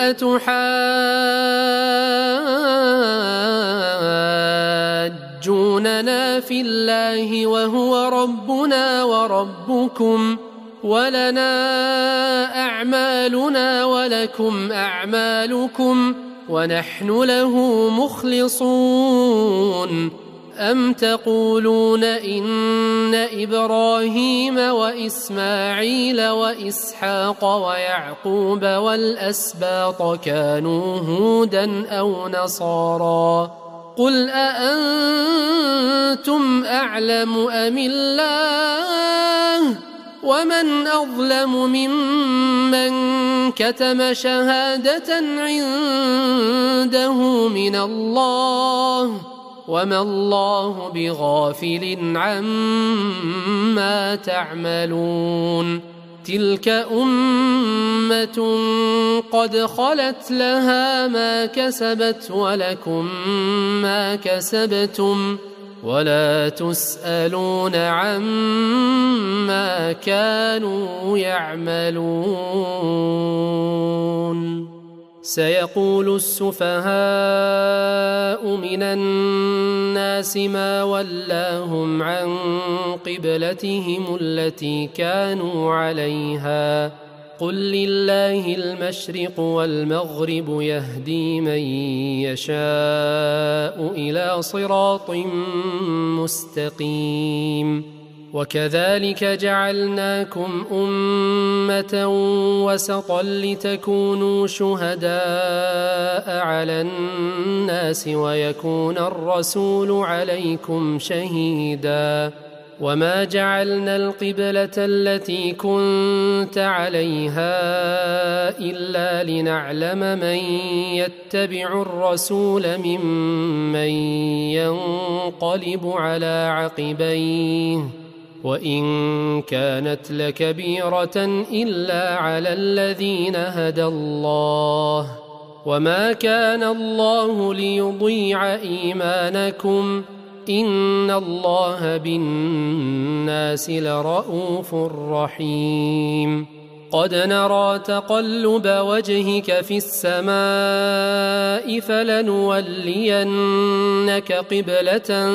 أتحاجوننا في الله وهو ربنا وربكم ولنا أعمالنا ولكم أعمالكم ونحن له مخلصون أم تقولون إن إبراهيم وإسماعيل وإسحاق ويعقوب والأسباط كانوا هودا أو نصارى قل أأنتم أعلم أم الله ومن أظلم ممن كتم شهادة عنده من الله وما الله بغافل عما تعملون تلك أمة قد خلت لها ما كسبت ولكم ما كسبتم ولا تسألون عما كانوا يعملون سيقول السفهاء من الناس ما ولاهم عن قبلتهم التي كانوا عليها قل لله المشرق والمغرب يهدي من يشاء إلى صراط مستقيم وكذلك جعلناكم أمة وسطا لتكونوا شهداء على الناس ويكون الرسول عليكم شهيدا وما جعلنا القبلة التي كنت عليها إلا لنعلم من يتبع الرسول ممن ينقلب على عقبيه وإن كانت لكبيرة إلا على الذين هدى الله وما كان الله ليضيع إيمانكم إن الله بالناس لرءوف رحيم قد نرى تقلب وجهك في السماء فلنولينك قبلة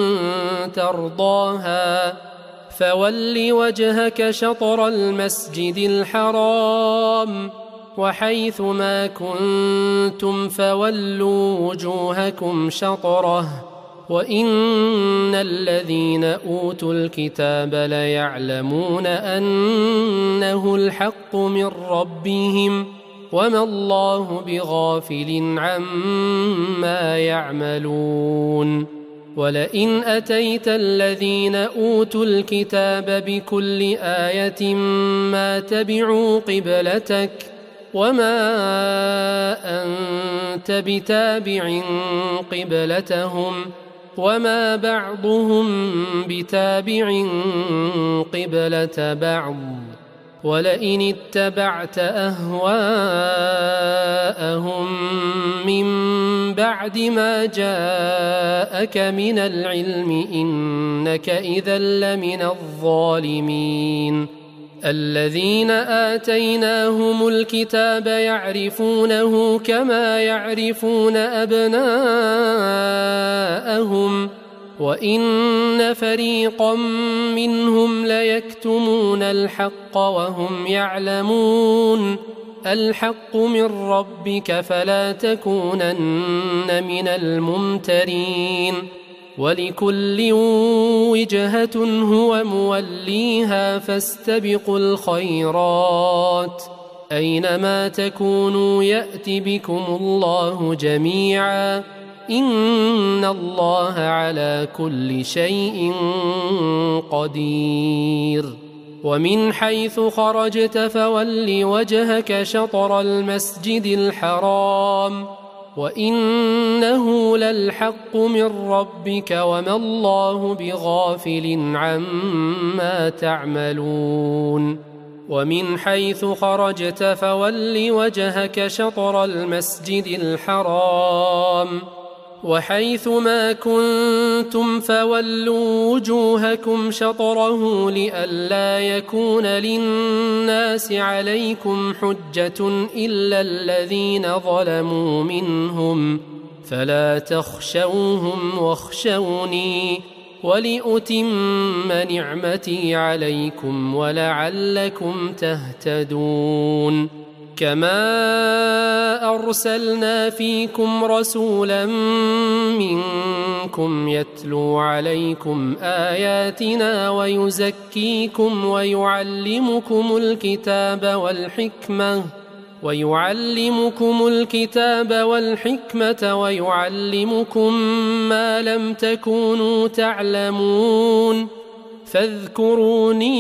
ترضاها فول وجهك شطر المسجد الحرام وحيث ما كنتم فولوا وجوهكم شطره وإن الذين أوتوا الكتاب ليعلمون أنه الحق من ربهم وما الله بغافل عما يعملون ولئن أتيت الذين أوتوا الكتاب بكل آية ما تبعوا قبلتك وما أنت بتابع قبلتهم وما بعضهم بتابع قبلة بعض ولئن اتبعت أهواءهم من بعد ما جاءك من العلم إنك إذا لمن الظالمين الذين آتيناهم الكتاب يعرفونه كما يعرفون أبناءهم وإن فريقا منهم ليكتمون الحق وهم يعلمون الحق من ربك فلا تكونن من الممترين ولكل وجهة هو موليها فاستبقوا الخيرات أينما تكونوا يأت بكم الله جميعا إن الله على كل شيء قدير ومن حيث خرجت فول وجهك شطر المسجد الحرام وإنه للحق من ربك وما الله بغافل عما تعملون ومن حيث خرجت فول وجهك شطر المسجد الحرام وحيث ما كنتم فولوا وجوهكم شطره لئلا يكون للناس عليكم حجة إلا الذين ظلموا منهم فلا تخشوهم واخشوني ولأتم نعمتي عليكم ولعلكم تهتدون كما أرسلنا فيكم رسولا منكم يتلو عليكم آياتنا ويزكيكم ويعلمكم الكتاب والحكمة ويعلمكم الكتاب والحكمة ويعلمكم ما لم تكونوا تعلمون فاذكروني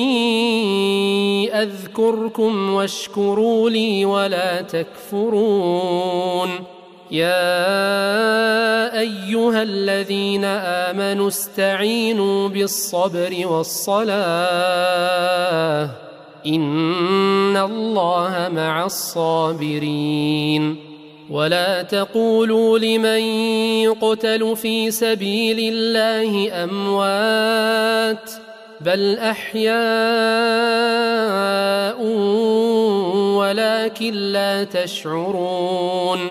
أذكركم واشكروا لي ولا تكفرون يا أيها الذين آمنوا استعينوا بالصبر والصلاة إن الله مع الصابرين ولا تقولوا لمن يقتل في سبيل الله أموات بل أحياء ولكن لا تشعرون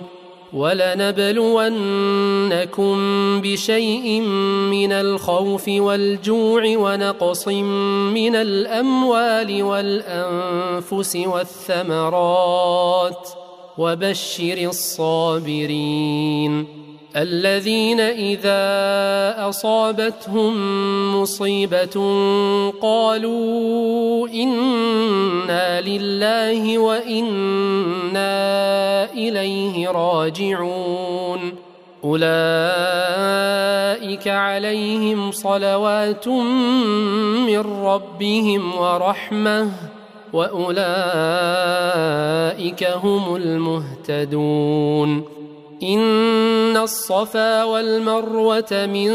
ولنبلونكم بشيء من الخوف والجوع ونقص من الأموال والأنفس والثمرات وبشر الصابرين الذين إذا أصابتهم مصيبة قالوا إنا لله وإنا إليه راجعون أولئك عليهم صلوات من ربهم ورحمة وأولئك هم المهتدون إن الصفا والمروة من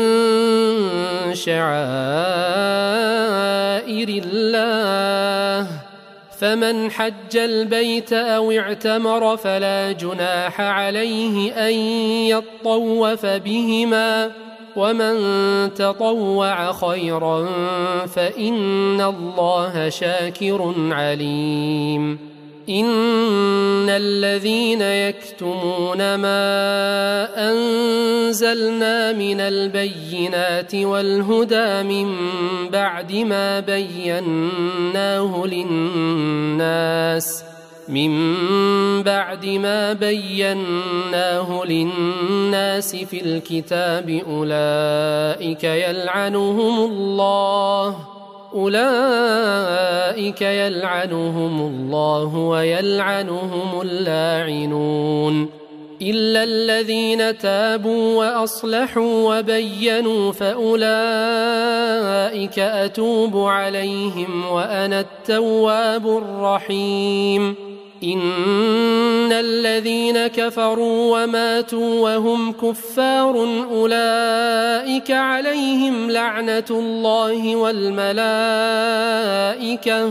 شعائر الله فمن حج البيت أو اعتمر فلا جناح عليه أن يطوف بهما ومن تطوع خيرا فإن الله شاكر عليم إن الذين يكتمون ما أنزلنا من البينات والهدى من بعد ما بيناه للناس من بعد ما بيناه للناس في الكتاب أولئك يلعنهم الله أولئك يلعنهم الله ويلعنهم اللاعنون إلا الذين تابوا وأصلحوا وبينوا فأولئك أتوب عليهم وأنا التواب الرحيم إن الذين كفروا وماتوا وهم كفار أولئك عليهم لعنة الله والملائكة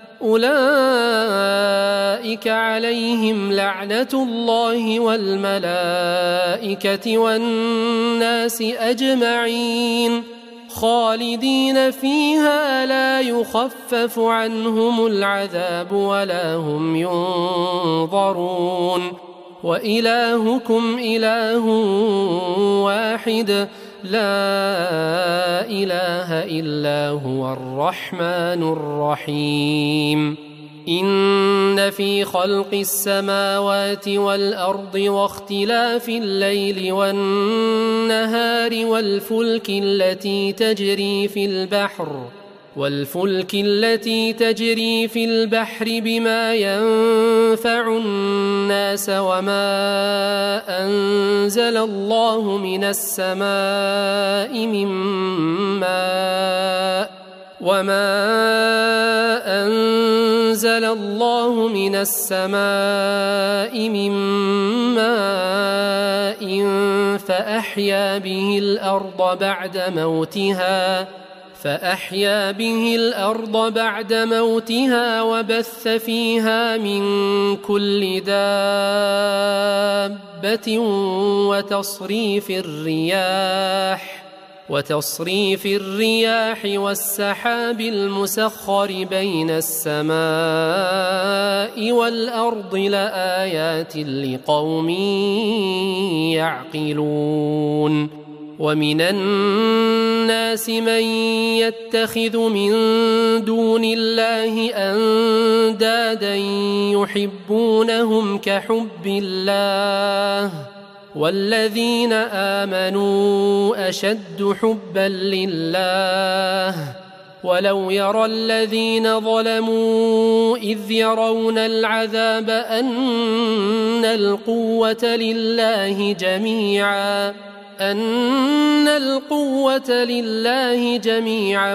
أولئك عليهم لعنة الله والملائكة والناس أجمعين خالدين فيها لا يخفف عنهم العذاب ولا هم ينظرون وإلهكم إله واحد لا إله إلا هو الرحمن الرحيم إن في خلق السماوات والأرض واختلاف الليل والنهار والفلك التي تجري في البحر والفلك التي تجري في البحر بما ينفع الناس وما أنزل الله من السماء من ماء وما أنزل الله من السماء من ماء فأحيا به الأرض بعد موتها فأحيا به الأرض بعد موتها وبث فيها من كل دابة وتصريف الرياح وتصريف الرياح والسحاب المسخر بين السماء والأرض لآيات لقوم يعقلون ومن الناس من يتخذ من دون الله أندادا يحبونهم كحب الله والذين آمنوا أشد حبا لله ولو يرى الذين ظلموا إذ يرون العذاب أن القوة لله جميعا أن القوة لله جميعا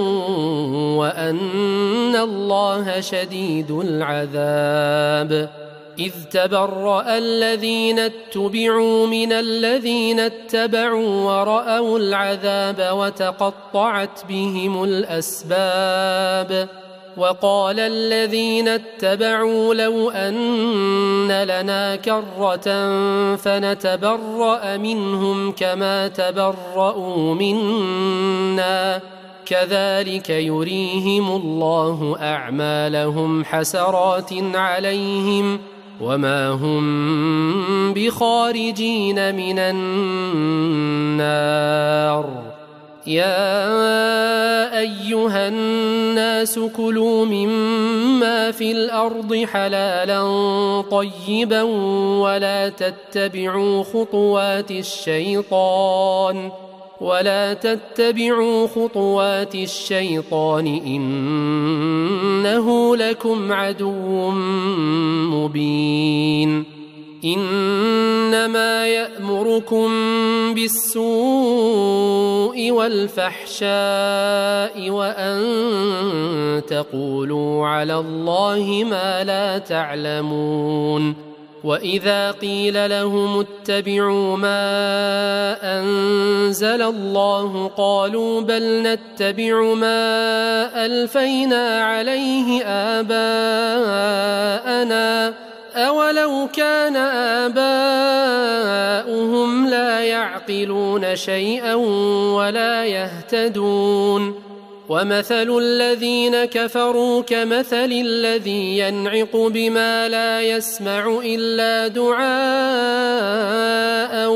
وأن الله شديد العذاب إذ تبرأ الذين اتبعوا من الذين اتبعوا ورأوا العذاب وتقطعت بهم الأسباب وقال الذين اتبعوا لو أن لنا كرة فنتبرأ منهم كما تبرأوا منا كذلك يريهم الله أعمالهم حسرات عليهم وما هم بخارجين من النار يا أيها الناس كلوا مما في الأرض حلالا طيبا ولا تتبعوا خطوات الشيطان ولا تتبعوا خطوات الشيطان إنه لكم عدو مبين إنما يأمركم بالسوء والفحشاء وأن تقولوا على الله ما لا تعلمون وإذا قيل لهم اتبعوا ما أنزل الله قالوا بل نتبع ما ألفينا عليه آباءنا أولو كان آباؤهم لا يعقلون شيئا ولا يهتدون ومثل الذين كفروا كمثل الذي ينعق بما لا يسمع إلا دعاء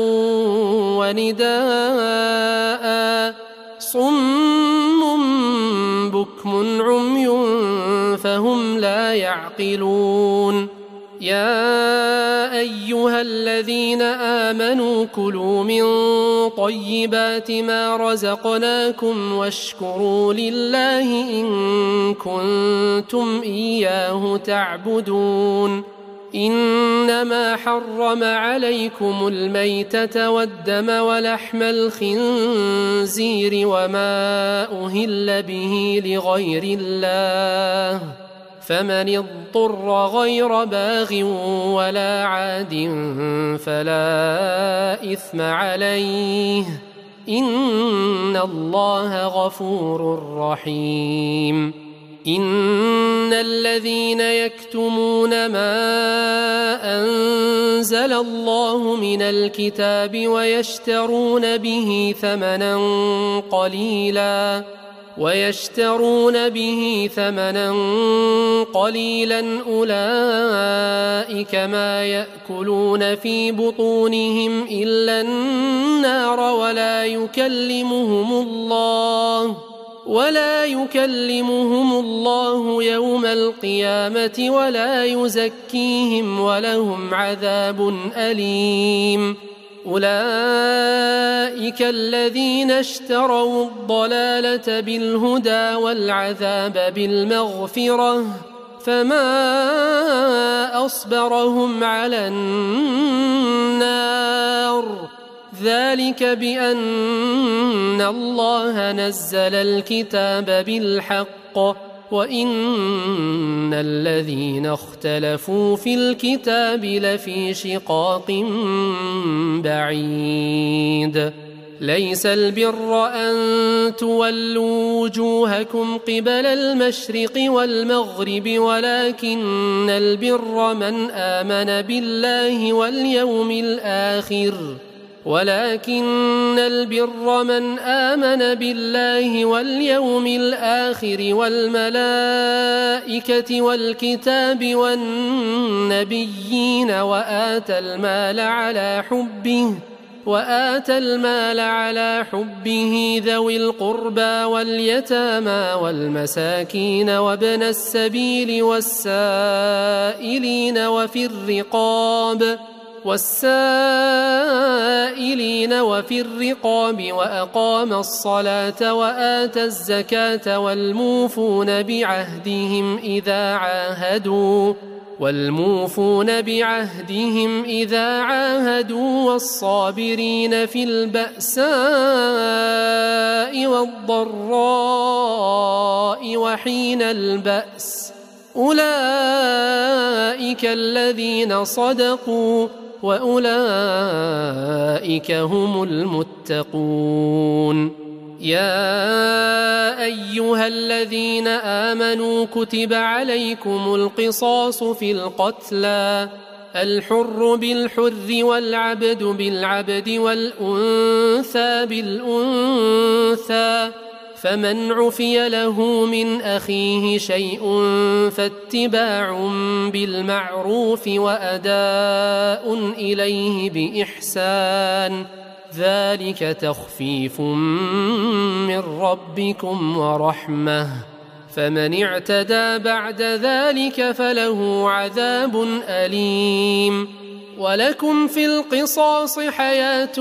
ونداء صم بكم عمي فهم لا يعقلون يا أيها الذين آمنوا كلوا من طيبات ما رزقناكم واشكروا لله إن كنتم إياه تعبدون إنما حرم عليكم الميتة والدم ولحم الخنزير وما أهل به لغير الله فمن اضطر غير باغ ولا عاد فلا إثم عليه إن الله غفور رحيم إن الذين يكتمون ما أنزل الله من الكتاب ويشترون به ثمنا قليلا ويشترون به ثمنا قليلا أولئك ما يأكلون في بطونهم إلا النار ولا يكلمهم الله ولا يكلمهم الله يوم القيامة ولا يزكيهم ولهم عذاب أليم. أولئك الذين اشتروا الضلالة بالهدى والعذاب بالمغفرة فما أصبرهم على النار ذلك بأن الله نزل الكتاب بالحق وإن الذين اختلفوا في الكتاب لفي شقاق بعيد. ليس البر أن تولوا وجوهكم قبل المشرق والمغرب ولكن البر من آمن بالله واليوم الآخر ولكن البر من آمن بالله واليوم الآخر والملائكة والكتاب والنبيين وآتى المال على حبه وآتى المال على حبه ذوي القربى واليتامى والمساكين وابن السبيل والسائلين وفي الرقاب والسائلين وفي الرقاب وأقام الصلاة وآتى الزكاة والموفون بعهدهم إذا عاهدوا والموفون بعهدهم إذا عاهدوا والصابرين في البأساء والضراء وحين البأس أولئك الذين صدقوا وأولئك هم المتقون. يا أيها الذين آمنوا كتب عليكم القصاص في القتلى الحر بالحر والعبد بالعبد والأنثى بالأنثى فمن عفي له من أخيه شيء فاتباع بالمعروف وأداء إليه بإحسان ذلك تخفيف من ربكم ورحمة فمن اعتدى بعد ذلك فله عذاب أليم. ولكم في القصاص حياة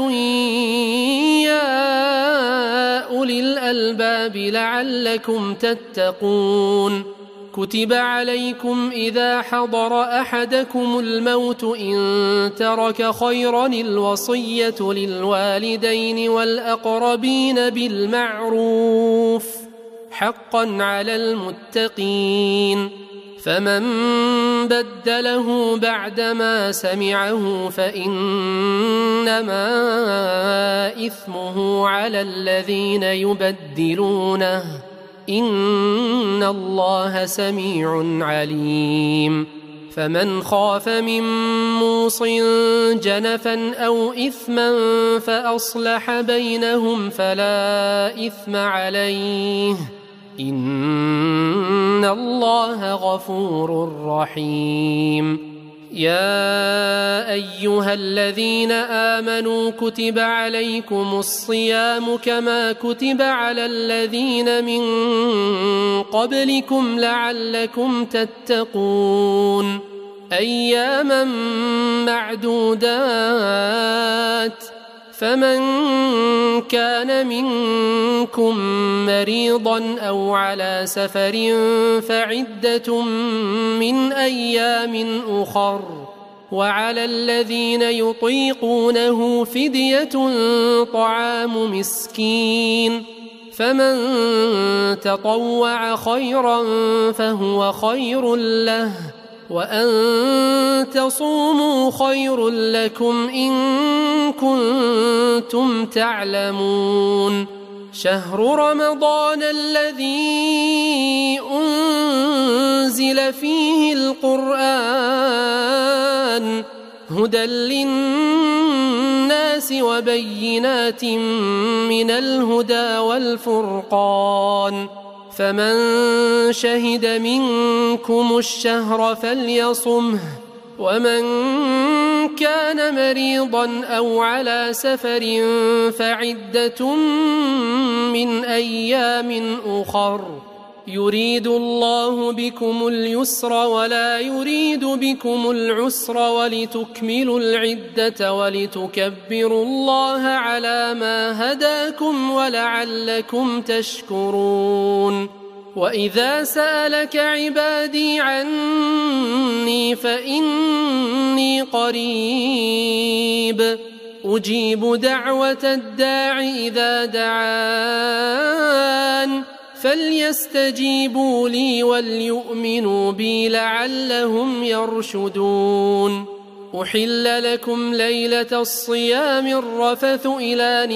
يا أولي الألباب لعلكم تتقون. كتب عليكم إذا حضر أحدكم الموت إن ترك خيرا الوصية للوالدين والأقربين بالمعروف حقا على المتقين فمن بدله بعدما سمعه فإنما إثمه على الذين يبدلونه إن الله سميع عليم. فمن خاف من موص جنفا أو إثما فأصلح بينهم فلا إثم عليه إن الله غفور رحيم. يا أيها الذين آمنوا كتب عليكم الصيام كما كتب على الذين من قبلكم لعلكم تتقون أياما معدودات فمن كان منكم مريضا أو على سفر فعدة من أيام أخر وعلى الذين يطيقونه فدية طعام مسكين فمن تطوع خيرا فهو خير له وأن تصوموا خير لكم إن كنتم تعلمون. شهر رمضان الذي أنزل فيه القرآن هدى للناس وبينات من الهدى والفرقان فمن شهد منكم الشهر فليصمه ومن كان مريضا أو على سفر فعدة من أيام أخر يريد الله بكم اليسر ولا يريد بكم العسر ولتكملوا العدة ولتكبروا الله على ما هداكم ولعلكم تشكرون وإذا سألك عبادي عني فإني قريب أجيب دعوة الداع إذا دعان فليستجيبوا لي وليؤمنوا بي لعلهم يرشدون أحل لكم ليلة الصيام الرفث إلى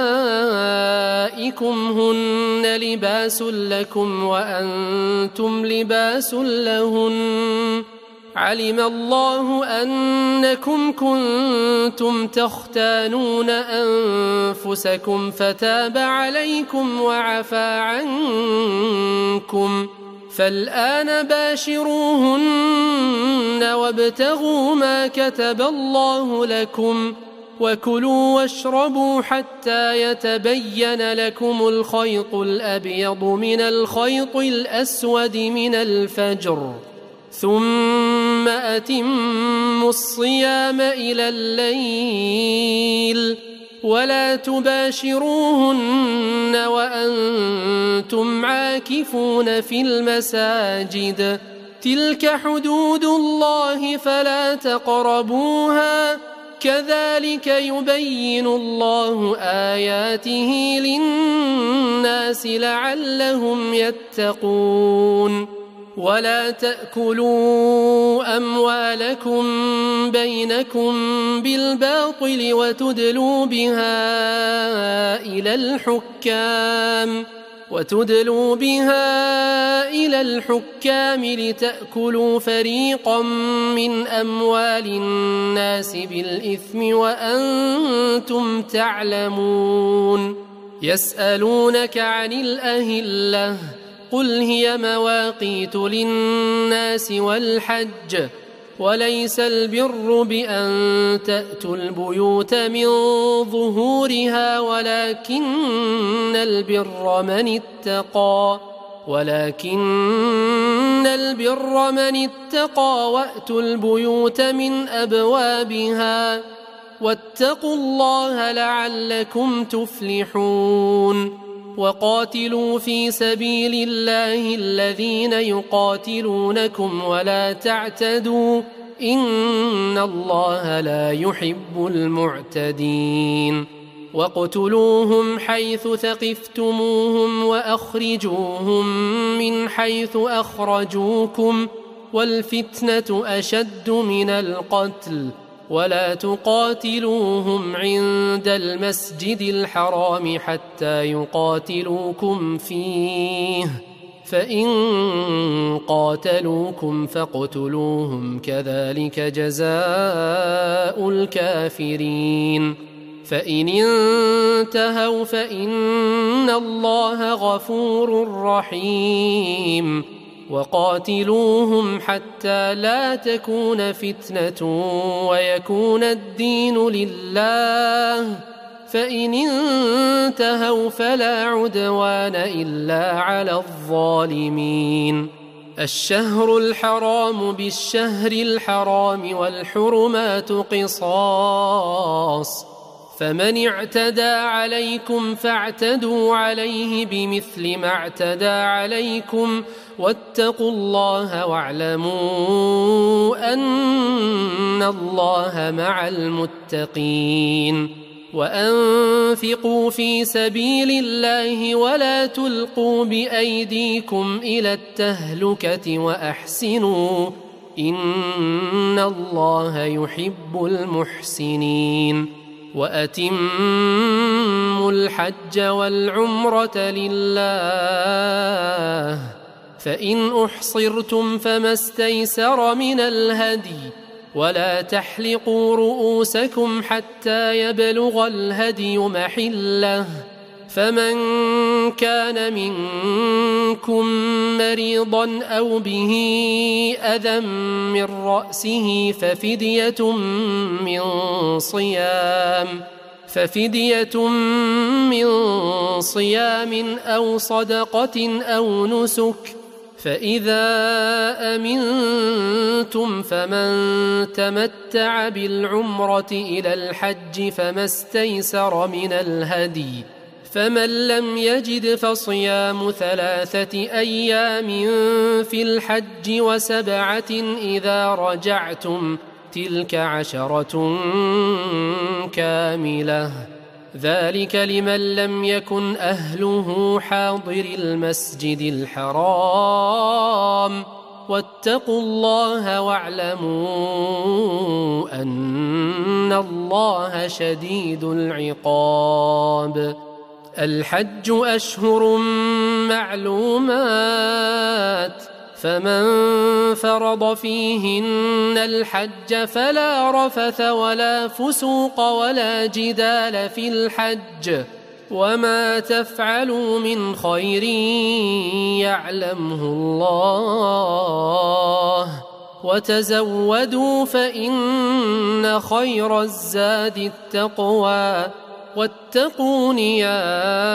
نسائكم هن لباس لكم وأنتم لباس لهن علم الله أنكم كنتم تختانون أنفسكم فتاب عليكم وعفى عنكم فالآن باشروهن وابتغوا ما كتب الله لكم وكلوا واشربوا حتى يتبين لكم الخيط الأبيض من الخيط الأسود من الفجر ثم أتموا الصيام إلى الليل ولا تباشروهن وأنتم عاكفون في المساجد تلك حدود الله فلا تقربوها كذلك يبين الله آياته للناس لعلهم يتقون ولا تأكلوا أموالكم بينكم بالباطل وتدلوا بها إلى الحكام وتدلوا بها إلى الحكام لتأكلوا فريقا من أموال الناس بالإثم وأنتم تعلمون يسألونك عن الأهلة قل هي مواقيت للناس والحج وليس البر بأن تأتوا البيوت من ظهورها ولكن البر من اتقى ولكن البر من اتقى وأتوا البيوت من أبوابها واتقوا الله لعلكم تفلحون وقاتلوا في سبيل الله الذين يقاتلونكم ولا تعتدوا إن الله لا يحب المعتدين واقتلوهم حيث ثقفتموهم وأخرجوهم من حيث أخرجوكم والفتنة أشد من القتل ولا تقاتلوهم عند المسجد الحرام حتى يقاتلوكم فيه فإن قاتلوكم فاقتلوهم كذلك جزاء الكافرين فإن انتهوا فإن الله غفور رحيم وقاتلوهم حتى لا تكون فتنة ويكون الدين لله فإن انتهوا فلا عدوان إلا على الظالمين الشهر الحرام بالشهر الحرام والحرمات قصاص فمن اعتدى عليكم فاعتدوا عليه بمثل ما اعتدى عليكم واتقوا الله واعلموا أن الله مع المتقين وأنفقوا في سبيل الله ولا تلقوا بأيديكم إلى التهلكة وأحسنوا إن الله يحب المحسنين وأتموا الحج والعمرة لله فإن أحصرتم فما استيسر من الهدي ولا تحلقوا رؤوسكم حتى يبلغ الهدي محله فمن كان منكم مريضا أو به أذى من رأسه ففدية من صيام ففدية من صيام أو صدقة أو نسك، فإذا أمنتم فمن تمتع بالعمرة إلى الحج فما استيسر من الهدي، فمن لم يجد فصيام ثلاثة أيام في الحج وسبعة إذا رجعتم، تلك عشرة كاملة، ذلك لمن لم يكن أهله حاضر المسجد الحرام، واتقوا الله واعلموا أن الله شديد العقاب. الحج أشهر معلومات، فمن فرض فيهن الحج فلا رفث ولا فسوق ولا جدال في الحج، وما تفعلوا من خير يعلمه الله، وتزودوا فإن خير الزاد التقوى، واتقون يا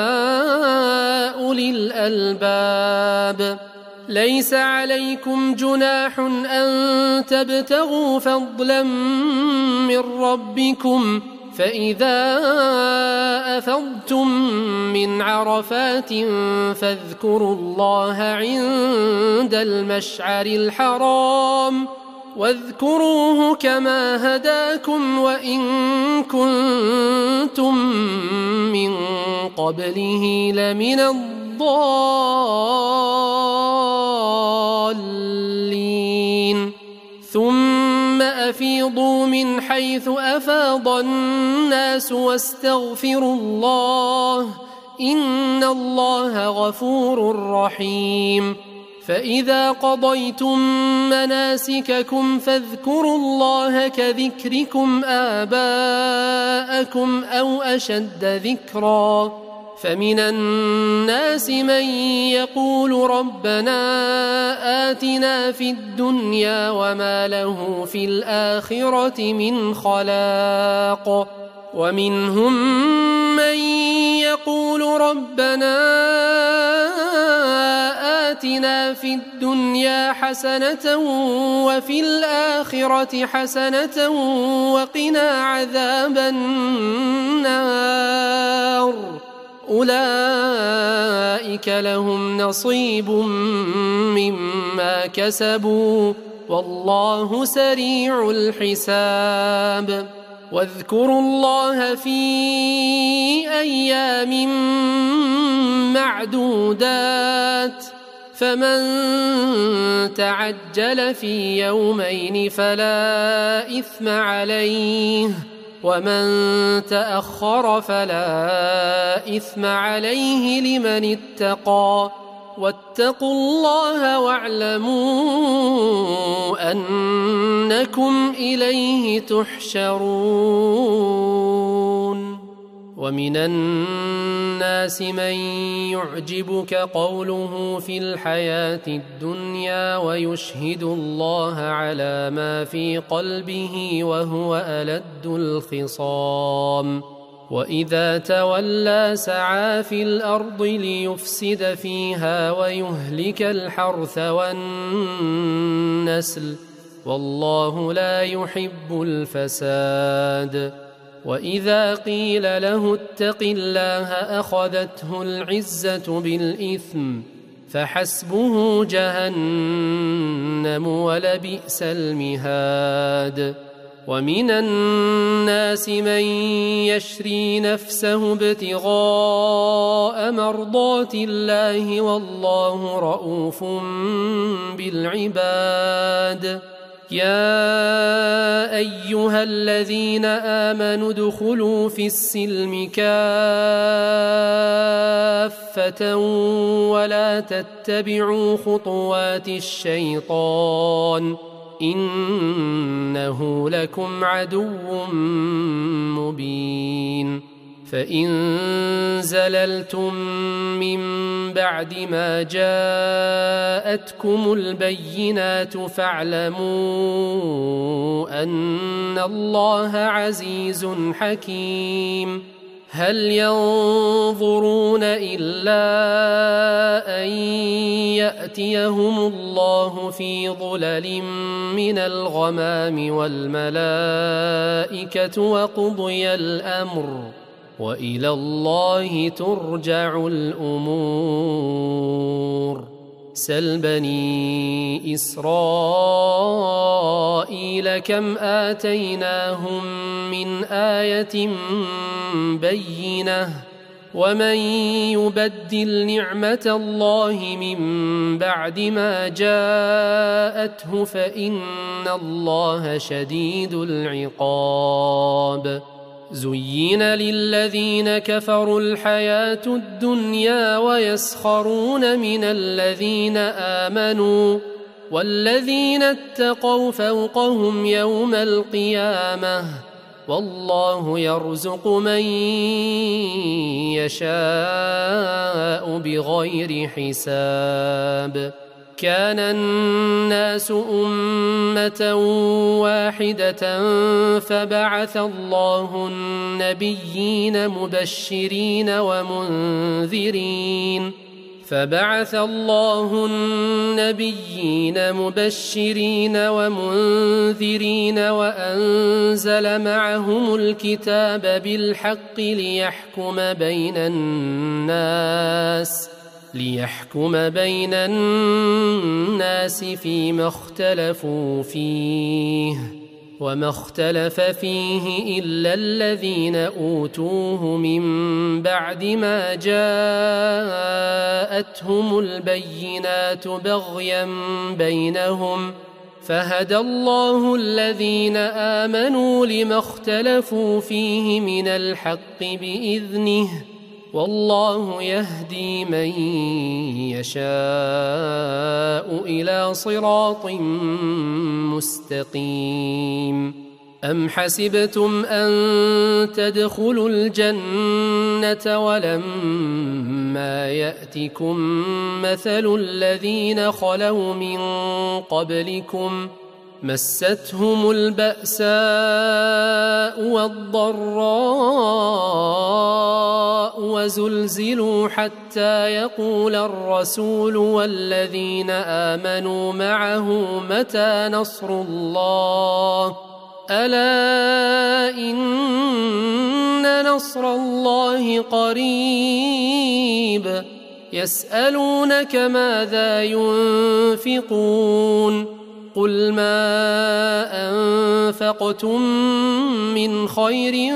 أولي الألباب. ليس عليكم جناح أن تبتغوا فضلا من ربكم، فإذا أفضتم من عرفات فاذكروا الله عند المشعر الحرام، واذكروه كما هداكم وإن كنتم من قبله لمن الضالين. ثم أفيضوا من حيث أفاض الناس واستغفروا الله، إن الله غفور رحيم. فإذا قضيتم مناسككم فاذكروا الله كذكركم آباءكم أو أشد ذكرا، فمن الناس من يقول ربنا آتنا في الدنيا وما له في الآخرة من خلاق، ومنهم من يقول ربنا آتنا في الدنيا حسنة وفي الآخرة حسنة وقنا عذاب النار، أولئك لهم نصيب مما كسبوا والله سريع الحساب. واذكروا الله في أيام معدودات، فمن تعجل في يومين فلا إثم عليه، ومن تأخر فلا إثم عليه لمن اتقى، واتقوا الله واعلموا أنكم إليه تحشرون. ومن الناس من يعجبك قوله في الحياة الدنيا ويشهد الله على ما في قلبه وهو ألد الخصام، وإذا تولى سعى في الأرض ليفسد فيها ويهلك الحرث والنسل، والله لا يحب الفساد. وإذا قيل له اتق الله أخذته العزة بالإثم، فحسبه جهنم ولبئس المهاد. ومن الناس من يشري نفسه ابتغاء مرضات الله والله رؤوف بالعباد. يا أيها الذين آمنوا ادخلوا في السلم كافة ولا تتبعوا خطوات الشيطان إنه لكم عدو مبين. فإن زللتم من بعد ما جاءتكم البينات فاعلموا أن الله عزيز حكيم. هل ينظرون إلا أن يأتيهم الله في ظلل من الغمام والملائكة وقضي الأمر وإلى الله ترجع الأمور. سل بني إسرائيل كم آتيناهم من آية بينة ومن يبدل نعمة الله من بعد ما جاءته فإن الله شديد العقاب. زين للذين كفروا الحياة الدنيا ويسخرون من الذين آمنوا والذين اتقوا فوقهم يوم القيامة والله يرزق من يشاء بغير حساب. كان الناس أمة واحدة فبعث الله النبيين مبشرين ومنذرين فبعث الله النبيين مبشرين ومنذرين وأنزل معهم الكتاب بالحق ليحكم بين الناس ليحكم بين الناس فيما اختلفوا فيه وما اختلف فيه إلا الذين أوتوه من بعد ما جاءتهم البينات بغيا بينهم فهدى الله الذين آمنوا لما اختلفوا فيه من الحق بإذنه والله يهدي من يشاء إلى صراط مستقيم. أم حسبتم أن تدخلوا الجنة ولما يأتكم مثل الذين خلوا من قبلكم مستهم البأساء والضراء وزلزلوا حتى يقول الرسول والذين آمنوا معه متى نصر الله ألا إن نصر الله قريب. يسألونك ماذا ينفقون قل ما أنفقتم من خير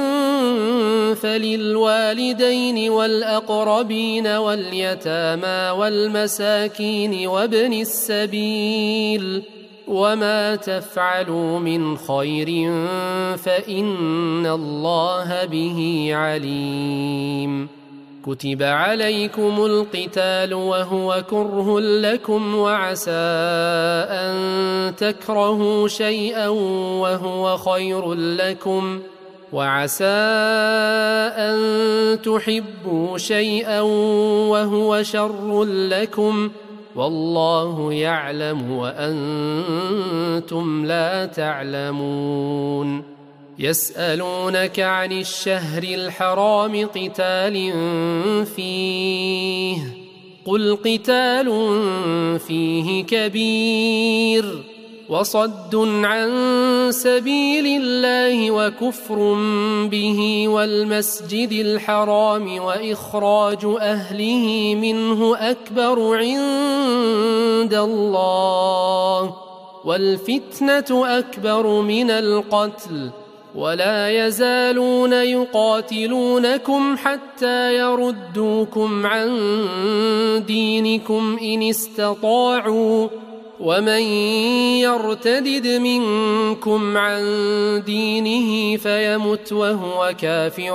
فللوالدين والأقربين واليتامى والمساكين وابن السبيل وما تفعلوا من خير فإن الله به عليم. كتب عليكم القتال وهو كره لكم وعسى أن تكرهوا شيئا وهو خير لكم وعسى أن تحبوا شيئا وهو شر لكم والله يعلم وأنتم لا تعلمون. يسألونك عن الشهر الحرام قتال فيه قل قتال فيه كبير وصد عن سبيل الله وكفر به والمسجد الحرام وإخراج أهله منه أكبر عند الله والفتنة أكبر من القتل ولا يزالون يقاتلونكم حتى يردوكم عن دينكم إن استطاعوا ومن يرتدد منكم عن دينه فيمت وهو كافر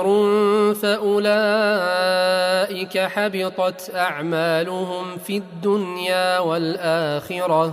فأولئك حبطت أعمالهم في الدنيا والآخرة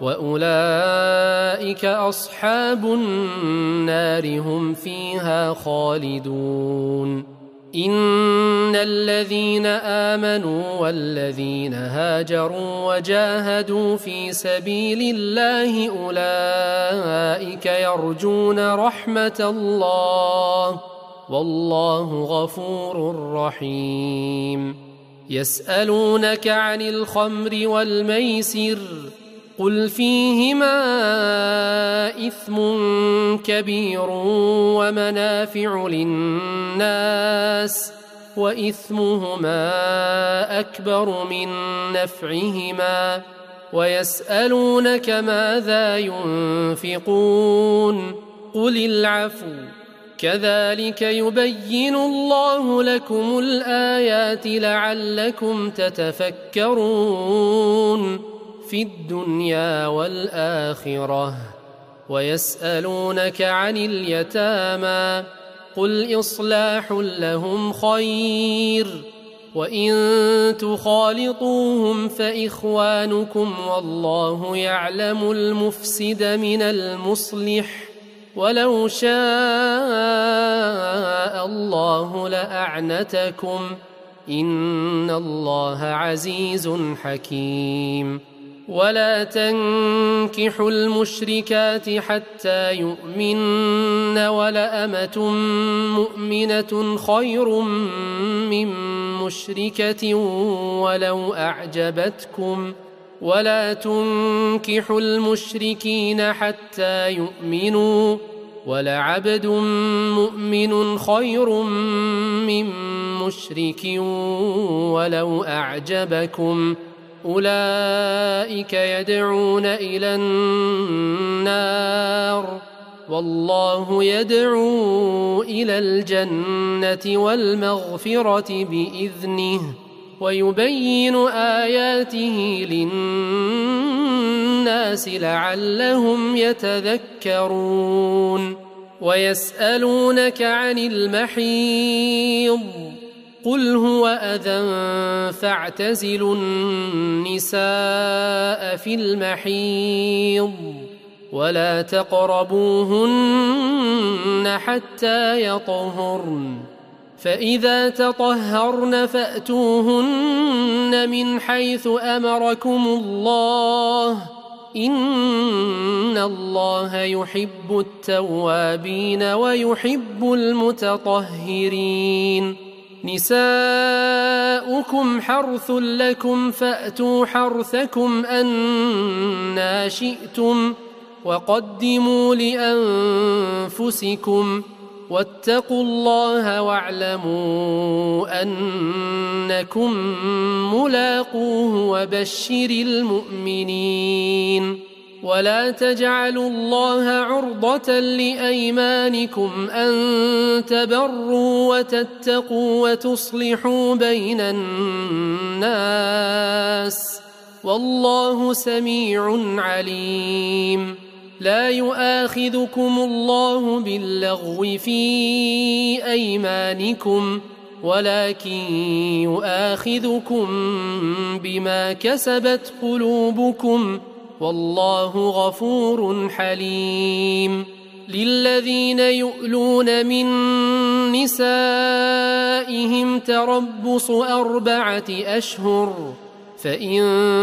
وأولئك أصحاب النار هم فيها خالدون. إن الذين آمنوا والذين هاجروا وجاهدوا في سبيل الله أولئك يرجون رحمة الله والله غفور رحيم. يسألونك عن الخمر والميسر قل فيهما إثم كبير ومنافع للناس وإثمهما أكبر من نفعهما ويسألونك ماذا ينفقون قل العفو كذلك يبين الله لكم الآيات لعلكم تتفكرون في الدنيا والآخرة. ويسألونك عن اليتامى قل إصلاح لهم خير وإن تخالطوهم فإخوانكم والله يعلم المفسد من المصلح ولو شاء الله لأعنتكم إن الله عزيز حكيم. ولا تنكحوا المشركات حتى يؤمن ولأمة مؤمنة خير من مشركة ولو أعجبتكم ولا تنكحوا المشركين حتى يؤمنوا ولعبد مؤمن خير من مشرك ولو أعجبكم أولئك يدعون إلى النار والله يدعو إلى الجنة والمغفرة بإذنه ويبين آياته للناس لعلهم يتذكرون. ويسألونك عن المحيض قل هو أذى فاعتزلوا النساء في المحيض ولا تقربوهن حتى يطهرن فإذا تطهرن فأتوهن من حيث أمركم الله إن الله يحب التوابين ويحب المتطهرين. نساؤكم حرث لكم فأتوا حرثكم أنى شئتم وقدموا لأنفسكم واتقوا الله واعلموا أنكم ملاقوه وبشر المؤمنين. ولا تجعلوا الله عرضة لأيمانكم أن تبروا وتتقوا وتصلحوا بين الناس والله سميع عليم. لا يؤاخذكم الله باللغو في أيمانكم ولكن يؤاخذكم بما كسبت قلوبكم والله غفور حليم. للذين يؤلون من نسائهم تربص أربعة أشهر فإن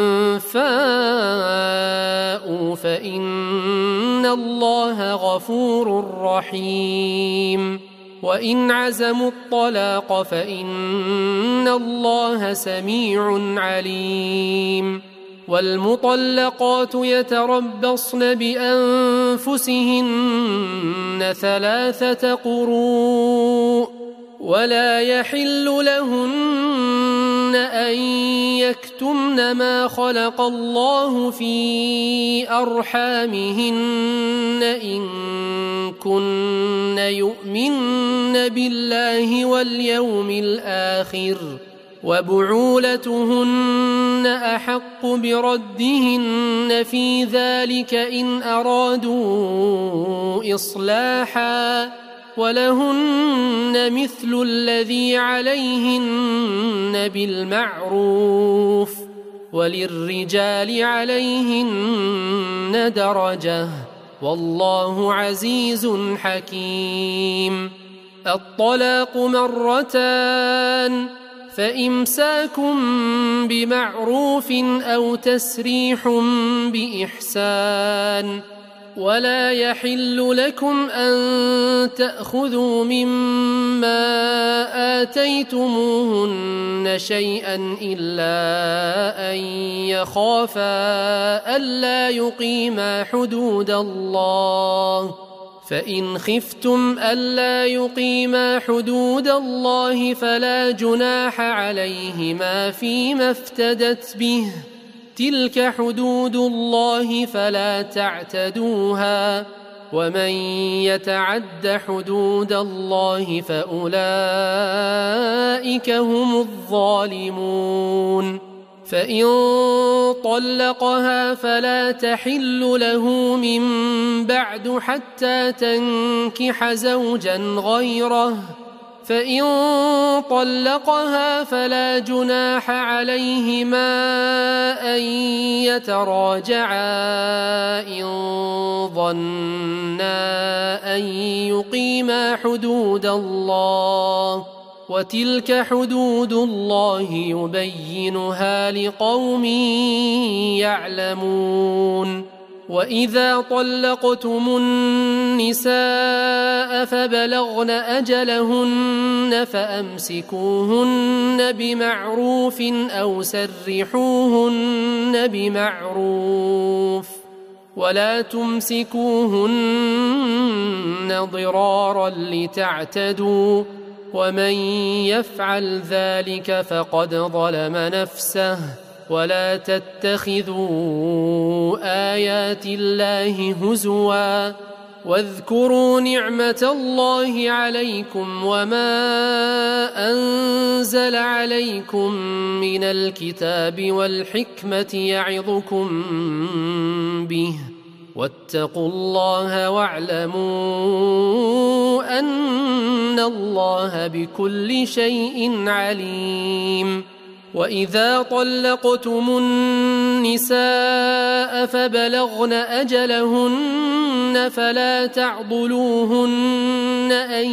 فاءوا فإن الله غفور رحيم. وإن عزموا الطلاق فإن الله سميع عليم. والمطلقات يتربصن بأنفسهن ثلاثة قروء ولا يحل لهن أن يكتمن ما خلق الله في أرحامهن إن كن يؤمن بالله واليوم الآخر وبعولتهن أحق بردهن في ذلك إن أرادوا إصلاحا ولهن مثل الذي عليهن بالمعروف وللرجال عليهن درجة والله عزيز حكيم. الطلاق مرتان، فإمساكم بمعروف أو تسريح بإحسان. ولا يحل لكم أن تأخذوا مما آتيتموهن شيئا إلا أن يخافا ألا يقيما حدود الله، فإن خفتم ألا يقيما حدود الله فلا جناح عليهما فيما افتدت به، تلك حدود الله فلا تعتدوها، ومن يتعد حدود الله فأولئك هم الظالمون. فإن طلقها فلا تحل له من بعد حتى تنكح زوجا غيره، فإن طلقها فلا جناح عليهما أن يتراجعا إن ظنا أن يقيما حدود الله، وتلك حدود الله يبينها لقوم يعلمون. وإذا طلقتم النساء فبلغن أجلهن فأمسكوهن بمعروف أو سرحوهن بمعروف، ولا تمسكوهن ضرارا لتعتدوا، ومن يفعل ذلك فقد ظلم نفسه. ولا تتخذوا آيات الله هزوا، واذكروا نعمة الله عليكم وما أنزل عليكم من الكتاب والحكمة يعظكم به، واتقوا الله واعلموا أن الله بكل شيء عليم. وإذا طلقتم النساء فبلغن أجلهن فلا تعضلوهن أن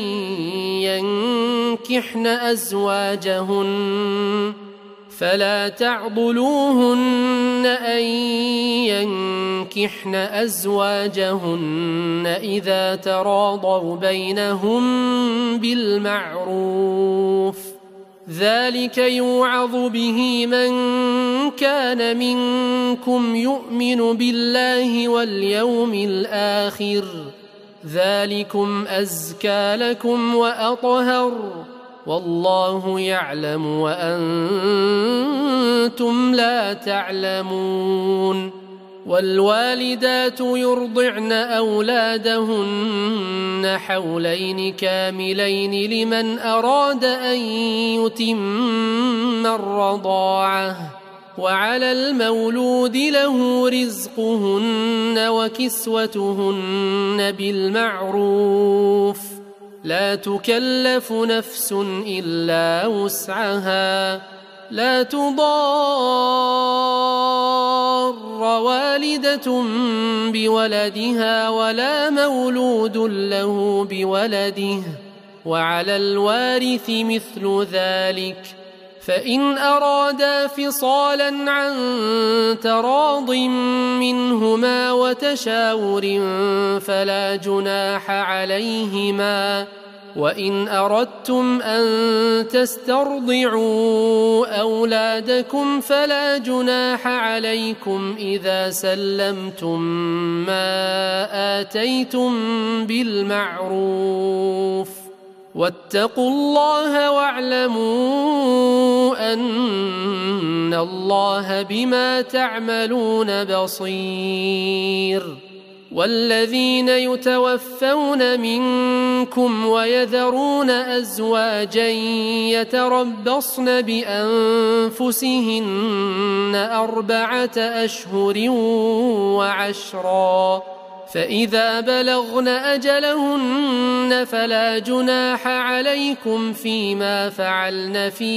ينكحن أزواجهن فلا تعضلوهن أن ينكحن أزواجهن إذا تراضوا بينهم بالمعروف، ذلك يوعظ به من كان منكم يؤمن بالله واليوم الآخر، ذلكم أزكى لكم وأطهر، والله يعلم وأنتم لا تعلمون. والوالدات يرضعن أولادهن حولين كاملين لمن أراد أن يتم الرضاعة، وعلى المولود له رزقهن وكسوتهن بالمعروف، لا تكلف نفس إلا وسعها، لا تضار والدة بولدها ولا مولود له بولده، وعلى الوارث مثل ذلك، فإن أرادا فصالا عن تراض منهما وتشاور فلا جناح عليهما. وإن أردتم أن تسترضعوا أولادكم فلا جناح عليكم إذا سلمتم ما آتيتم بالمعروف، واتقوا الله واعلموا أن الله بما تعملون بصير. والذين يتوفون منكم ويذرون أزواجا يتربصن بأنفسهن أربعة أشهر وعشرا، فإذا بلغن أجلهن فلا جناح عليكم فيما فعلن في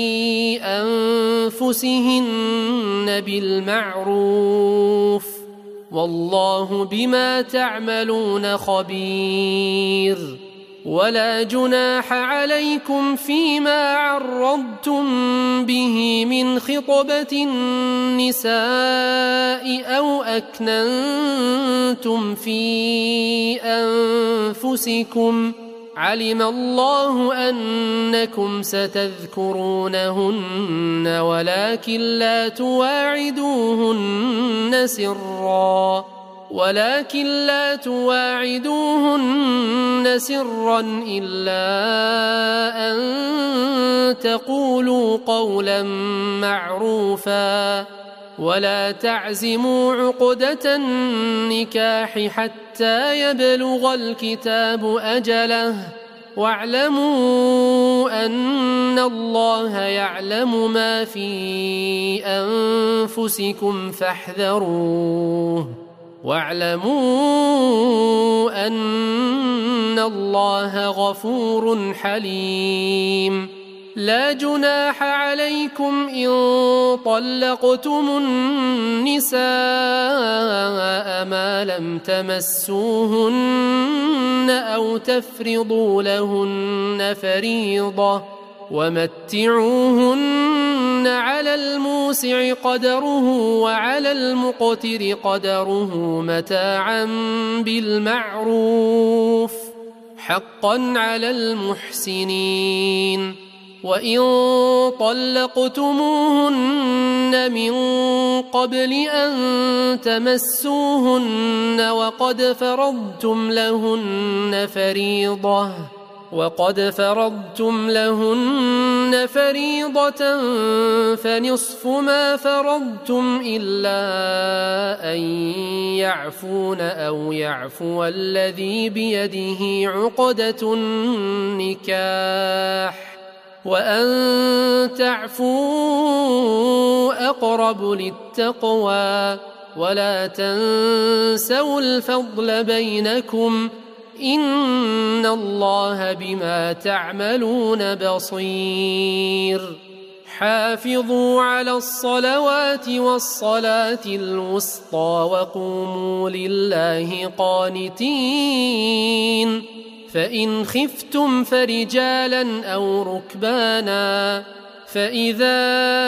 أنفسهن بالمعروف، والله بما تعملون خبير. ولا جناح عليكم فيما عرضتم به من خطبة النساء أو أكننتم في أنفسكم علم الله أنكم ستذكرونهن ولكن لا تواعدوهن سرا ولكن لا تواعدوهن سرا إلا أن تقولوا قولا معروفا ولا تعزموا عقدة النكاح حتى يبلغ الكتاب أجله واعلموا أن الله يعلم ما في أنفسكم فاحذروه واعلموا أن الله غفور حليم لا جناح عليكم إن طلقتم النساء ما لم تمسوهن أو تفرضوا لهن فريضة ومتعوهن على الموسع قدره وعلى المقتر قدره متاعا بالمعروف حقا على المحسنين وإن طلقتموهن من قبل أن تمسوهن وقد فرضتم لهن فريضة وقد فرضتم لهن فريضة فنصف ما فرضتم إلا أن يعفون أو يعفو الذي بيده عقدة النكاح وأن تعفوا أقرب للتقوى ولا تنسوا الفضل بينكم إن الله بما تعملون بصير حافظوا على الصلوات والصلاة الوسطى وقوموا لله قانتين فإن خفتم فرجالا أو ركبانا فإذا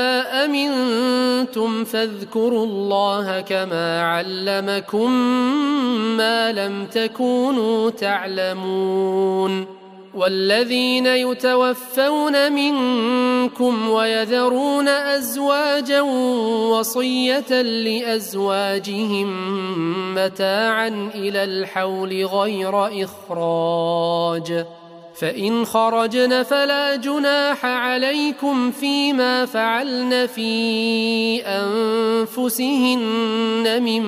أمنتم فاذكروا الله كما علمكم ما لم تكونوا تعلمون والذين يتوفون منكم ويذرون أزواجا وصية لأزواجهم متاعا إلى الحول غير إخراج فإن خرجن فلا جناح عليكم فيما فعلن في أنفسهن من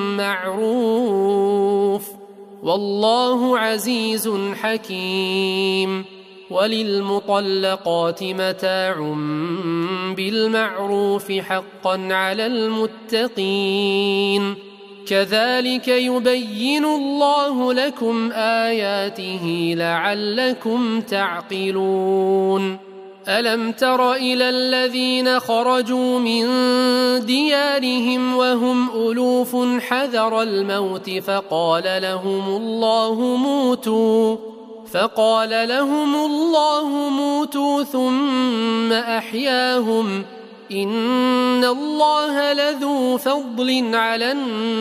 معروف والله عزيز حكيم وللمطلقات متاع بالمعروف حقا على المتقين كذلك يبين الله لكم آياته لعلكم تعقلون ألم تر إلى الذين خرجوا من ديارهم وهم ألوف حذر الموت فقال لهم الله موتوا فقال لهم الله موتوا ثم أحياهم إن الله لذو فضل على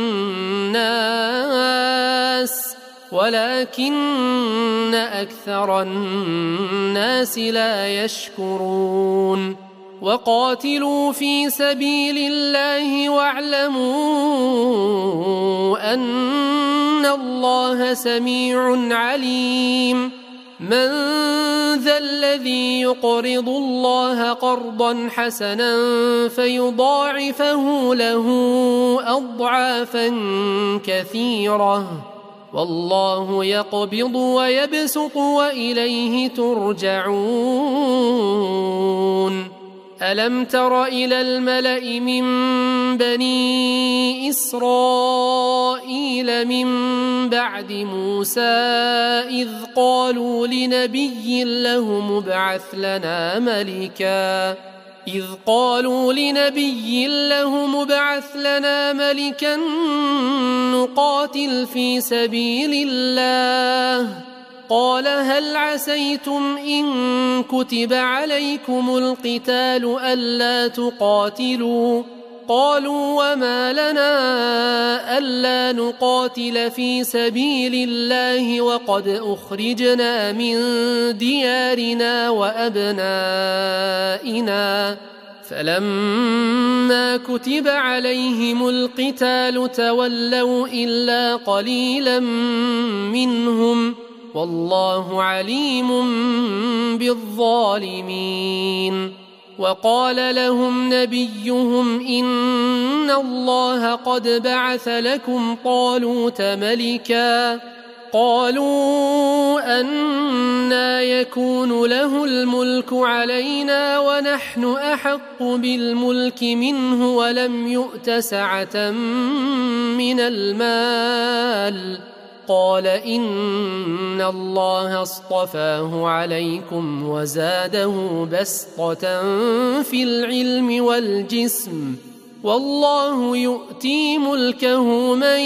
الناس ولكن أكثر الناس لا يشكرون وقاتلوا في سبيل الله واعلموا أن الله سميع عليم من ذا الذي يقرض الله قرضا حسنا فيضاعفه له أضعافا كثيرة والله يقبض ويبسط وإليه ترجعون ألم تر إلى الملأ من بني إسرائيل من بعد موسى إذ قالوا لنبي له مبعث لنا ملكا إذ قالوا لنبي له مبعث لنا ملكا نقاتل في سبيل الله قال هل عسيتم إن كتب عليكم القتال ألا تقاتلوا قالوا وما لنا ألا نقاتل في سبيل الله وقد أخرجنا من ديارنا وأبنائنا فلما كتب عليهم القتال تولوا إلا قليلا منهم والله عليم بالظالمين وقال لهم نبيهم إن الله قد بعث لكم طالوت ملكا قالوا أنى يكون له الملك علينا ونحن أحق بالملك منه ولم يؤت سعة من المال قال إن الله اصطفاه عليكم وزاده بسطة في العلم والجسم والله يؤتي ملكه من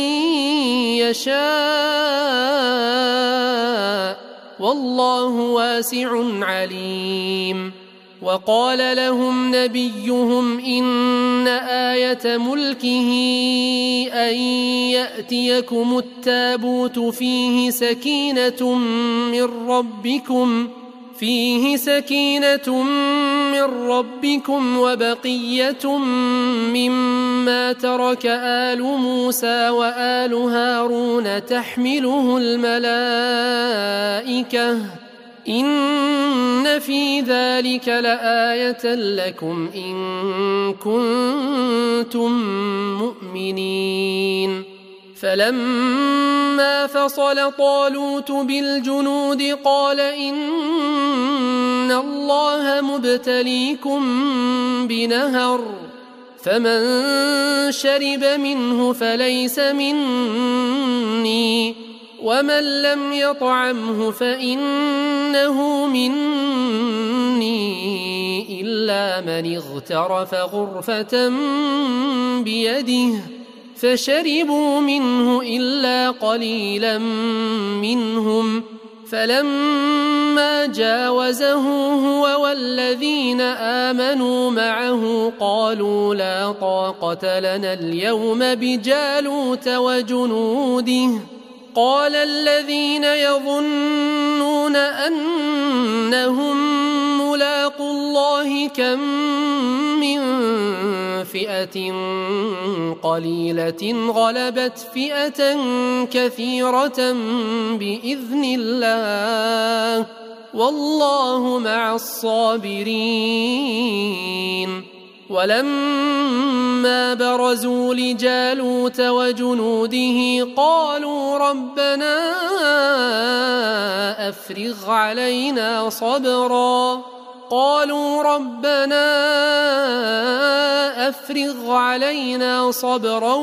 يشاء والله واسع عليم وقال لهم نبيهم إن آية ملكه أن يأتيكم التابوت فيه سكينة من ربكم فيه سكينة من ربكم وبقية مما ترك آل موسى وآل هارون تحمله الملائكة إن في ذلك لآية لكم إن كنتم مؤمنين فلما فصل طالوت بالجنود قال إن الله مبتليكم بنهر فمن شرب منه فليس مني ومن لم يطعمه فإنه مني إلا من اغترف غرفة بيده فشربوا منه إلا قليلا منهم فلما جاوزه هو والذين آمنوا معه قالوا لا طاقة لنا اليوم بجالوت وجنوده قال الذين يظنون أنهم ملاقوا الله كم من فئة قليلة غلبت فئة كثيرة بإذن الله والله مع الصابرين ولما برزوا لجالوت وجنوده قالوا ربنا أفرغ علينا صبرا قالوا ربنا أفرغ علينا صبرا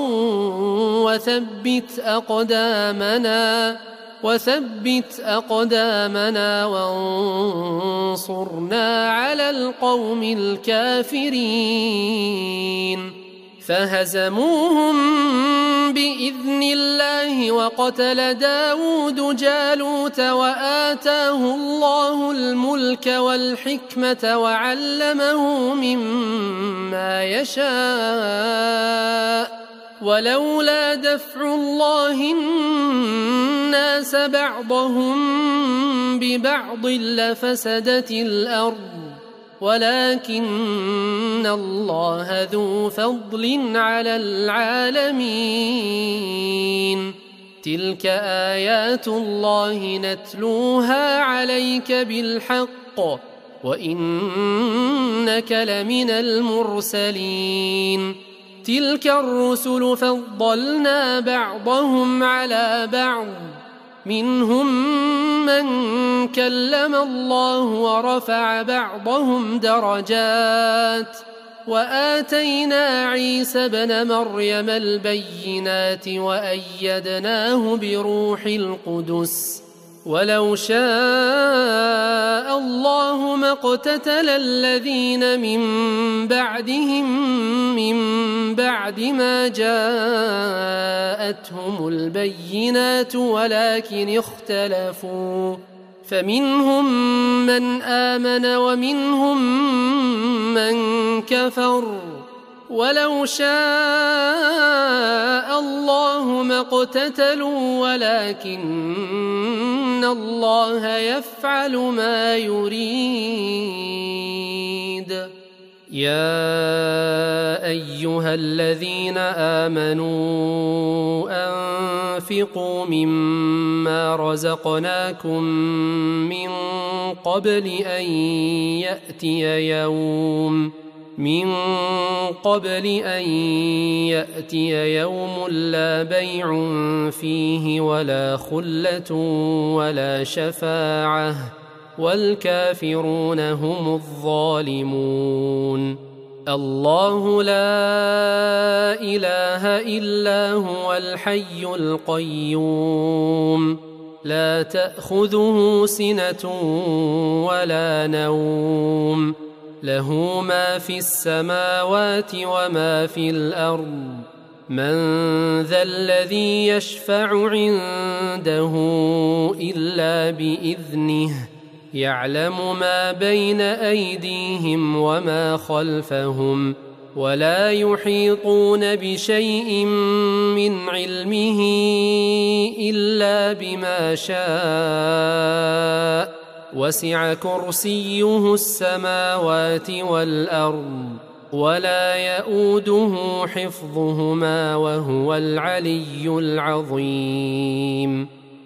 وثبت أقدامنا وثبت أقدامنا وانصرنا على القوم الكافرين فهزموهم بإذن الله وقتل داود جالوت وآتاه الله الملك والحكمة وعلمه مما يشاء ولولا دفع الله الناس بعضهم ببعض لفسدت الأرض ولكن الله ذو فضل على العالمين تلك آيات الله نتلوها عليك بالحق وإنك لمن المرسلين تلك الرسل فضلنا بعضهم على بعض منهم من كلم الله ورفع بعضهم درجات وآتينا عيسى ابن مريم البينات وأيدناه بروح القدس ولو شاء الله ما اقتتل الذين من بعدهم من بعد ما جاءتهم البينات ولكن اختلفوا فمنهم من آمن ومنهم من كفر ولو شاء الله ما اقتتلوا ولكن الله يفعل ما يريد. يا أيها الذين آمنوا أنفقوا مما رزقناكم من قبل أن يأتي يوم من قبل أن يأتي يوم لا بيع فيه ولا خلة ولا شفاعة والكافرون هم الظالمون. الله لا إله إلا هو الحي القيوم لا تأخذه سنة ولا نوم له ما في السماوات وما في الأرض من ذا الذي يشفع عنده إلا بإذنه يعلم ما بين أيديهم وما خلفهم ولا يحيطون بشيء من علمه إلا بما شاء وسع كرسيه السماوات والأرض ولا يؤوده حفظهما وهو العلي العظيم.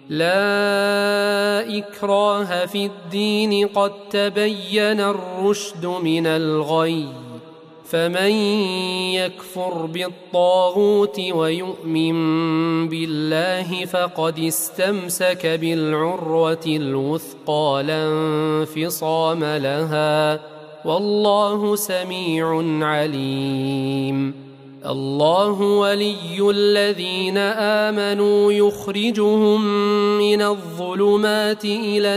لا إكراه في الدين قد تبين الرشد من الغي فمن يكفر بالطاغوت ويؤمن بالله فقد استمسك بالعروة الوثقى لا انفصام لها والله سميع عليم. الله ولي الذين آمنوا يخرجهم من الظلمات إلى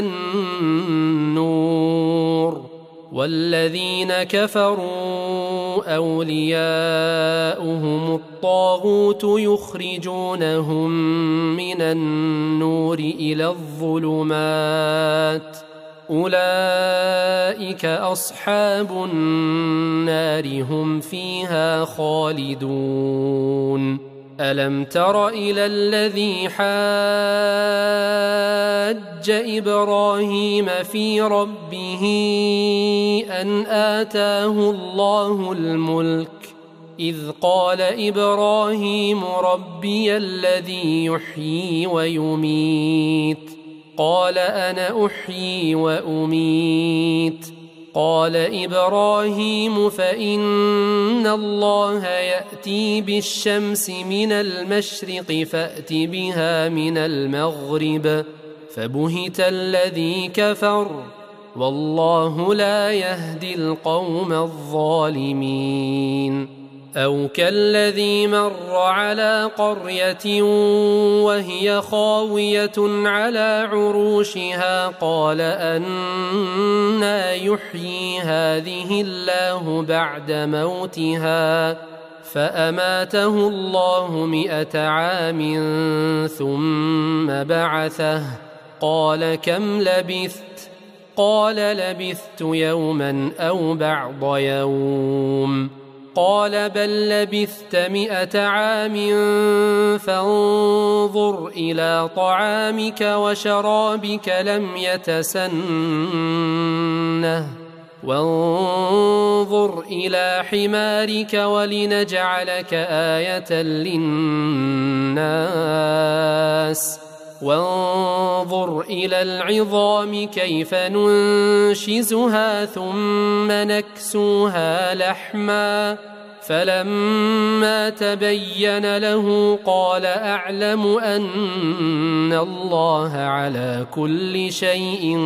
النور والذين كفروا أولياؤهم الطاغوت يخرجونهم من النور إلى الظلمات أولئك أصحاب النار هم فيها خالدون. ألم تر إلى الذي حاج إبراهيم في ربه أن آتاه الله الملك إذ قال إبراهيم ربي الذي يحيي ويميت قال أنا أحيي وأميت قال إبراهيم فإن الله يأتي بالشمس من المشرق فأت بها من المغرب فبهت الذي كفر والله لا يهدي القوم الظالمين. أو كالذي مر على قرية وهي خاوية على عروشها قال أنى يحيي هذه الله بعد موتها فأماته الله مئة عام ثم بعثه قال كم لبثت قال لبثت يوما أو بعض يوم قال بل لبثت مئة عام فانظر إلى طعامك وشرابك لم يتسنه وانظر إلى حمارك ولنجعلك آية للناس وانظر إلى العظام كيف ننشزها ثم نكسوها لحما فلما تبين له قال أعلم أن الله على كل شيء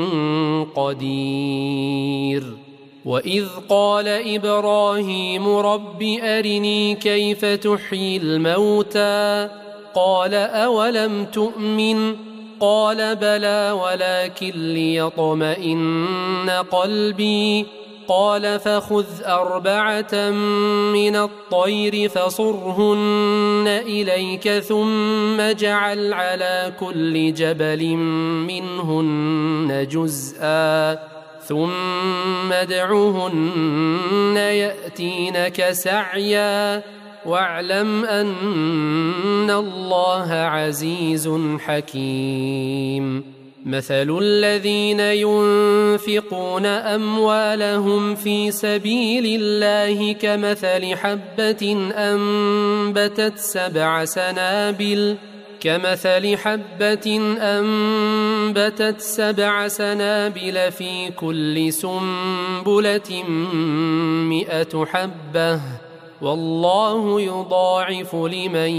قدير. وإذ قال إبراهيم رب أرني كيف تحيي الموتى قال أولم تؤمن قال بلى ولكن ليطمئن قلبي قال فخذ أربعة من الطير فصرهن إليك ثم اجعل على كل جبل منهن جزءا ثم ادعهن يأتينك سعيا واعلم أن الله عزيز حكيم. مثل الذين ينفقون أموالهم في سبيل الله كمثل حبة أنبتت سبع سنابل كمثل حبة أنبتت سبع سنابل في كل سنبلة مئة حبة والله يضاعف لمن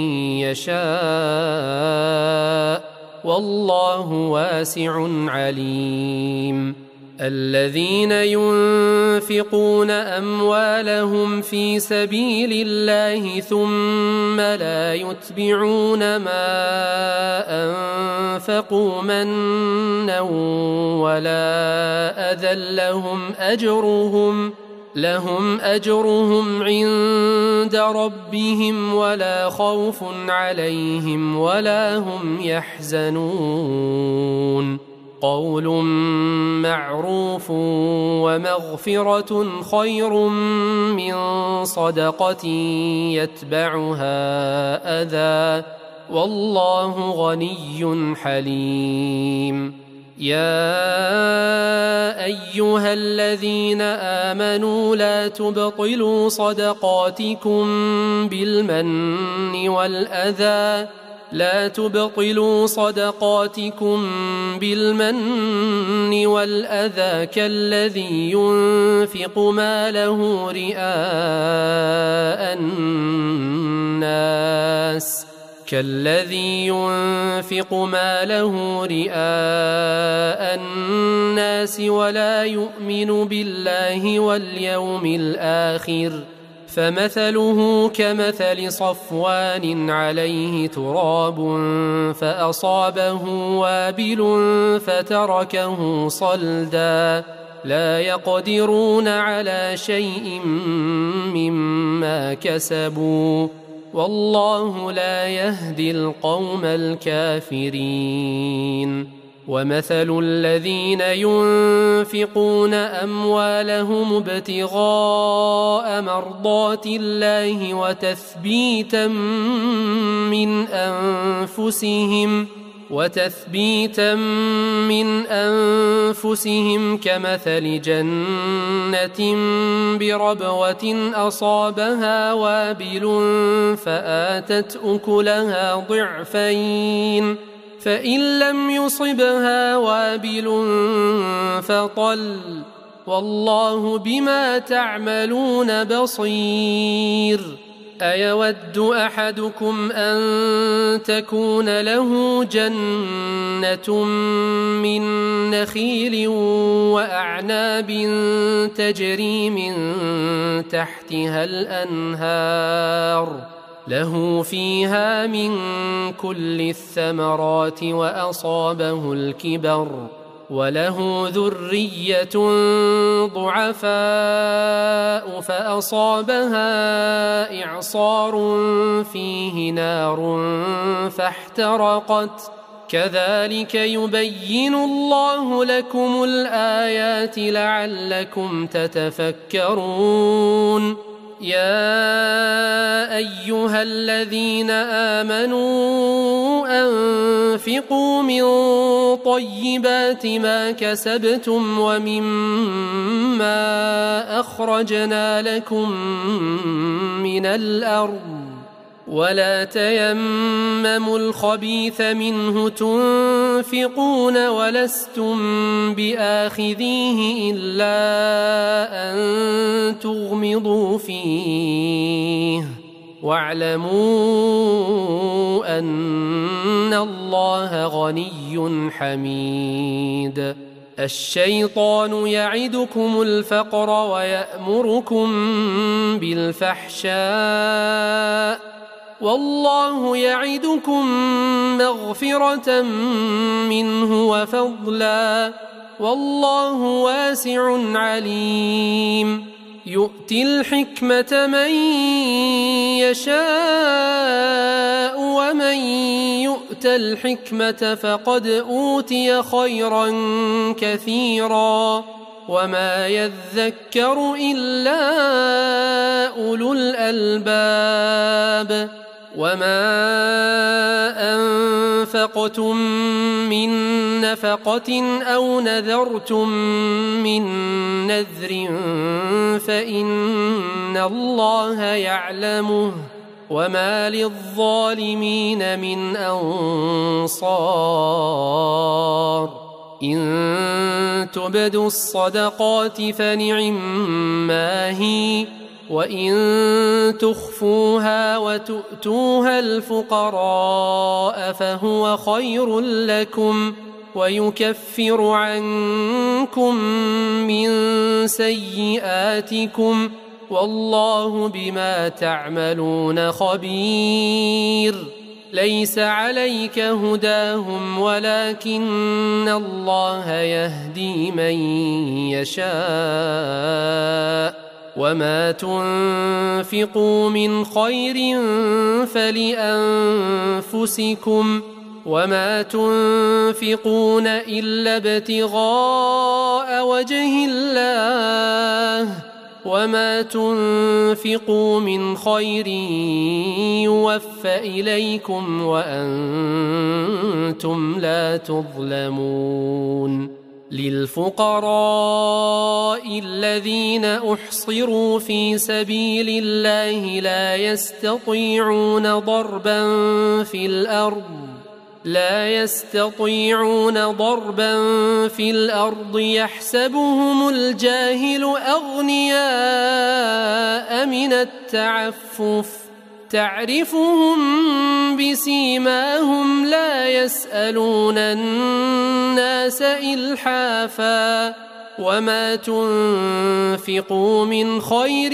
يشاء والله واسع عليم. الذين ينفقون أموالهم في سبيل الله ثم لا يتبعون ما أنفقوا منا ولا أذى لهم أجرهم لهم أجرهم عند ربهم ولا خوف عليهم ولا هم يحزنون. قول معروف ومغفرة خير من صدقة يتبعها أذى والله غني حليم. يا أيها الذين آمنوا لا تبطلوا صدقاتكم بالمن والأذى لا تبطلوا صدقاتكم بالمن والأذى كالذي ينفق ماله رئاء الناس كالذي ينفق ماله رئاء الناس ولا يؤمن بالله واليوم الآخر فمثله كمثل صفوان عليه تراب فأصابه وابل فتركه صلدا لا يقدرون على شيء مما كسبوا والله لا يهدي القوم الكافرين. ومثل الذين ينفقون أموالهم ابتغاء مرضات الله وتثبيتا من أنفسهم وتثبيتا من أنفسهم كمثل جنة بربوة أصابها وابل فآتت أكلها ضعفين فإن لم يصبها وابل فطل والله بما تعملون بصير. أيود أحدكم أن تكون له جنة من نخيل وأعناب تجري من تحتها الأنهار له فيها من كل الثمرات وأصابه الكبر وله ذرية ضعفاء فأصابها إعصار فيه نار فاحترقت كذلك يبين الله لكم الآيات لعلكم تتفكرون. يا أيها الذين آمنوا أنفقوا من طيبات ما كسبتم ومما أخرجنا لكم من الأرض ولا تيمموا الخبيث منه تنفقون ولستم بآخذيه إلا أن تغمضوا فيه واعلموا أن الله غني حميد. الشيطان يعدكم الفقر ويأمركم بالفحشاء والله يعدكم مغفرة منه وفضلا والله واسع عليم يؤتي الحكمة من يشاء ومن يؤت الحكمة فقد أوتي خيرا كثيرا وما يذكر إلا أولو الألباب وما أنفقتم من نفقة أو نذرتم من نذر فإن الله يعلمه وما للظالمين من أنصار إن تبدوا الصدقات فنعما هي وإن تخفوها وتؤتوها الفقراء فهو خير لكم ويكفر عنكم من سيئاتكم والله بما تعملون خبير ليس عليك هداهم ولكن الله يهدي من يشاء وما تنفقوا من خير فلأنفسكم وما تنفقون إلا ابتغاء وجه الله وما تنفقوا من خير يوفى إليكم وأنتم لا تظلمون للفقراء الذين أحصروا في سبيل الله لا يستطيعون ضربا في الأرض لا يستطيعون ضربا في الأرض يحسبهم الجاهل أغنياء من التعفف تعرفهم بسيماهم لا يسألون الناس إلحافا وما تنفقوا من خير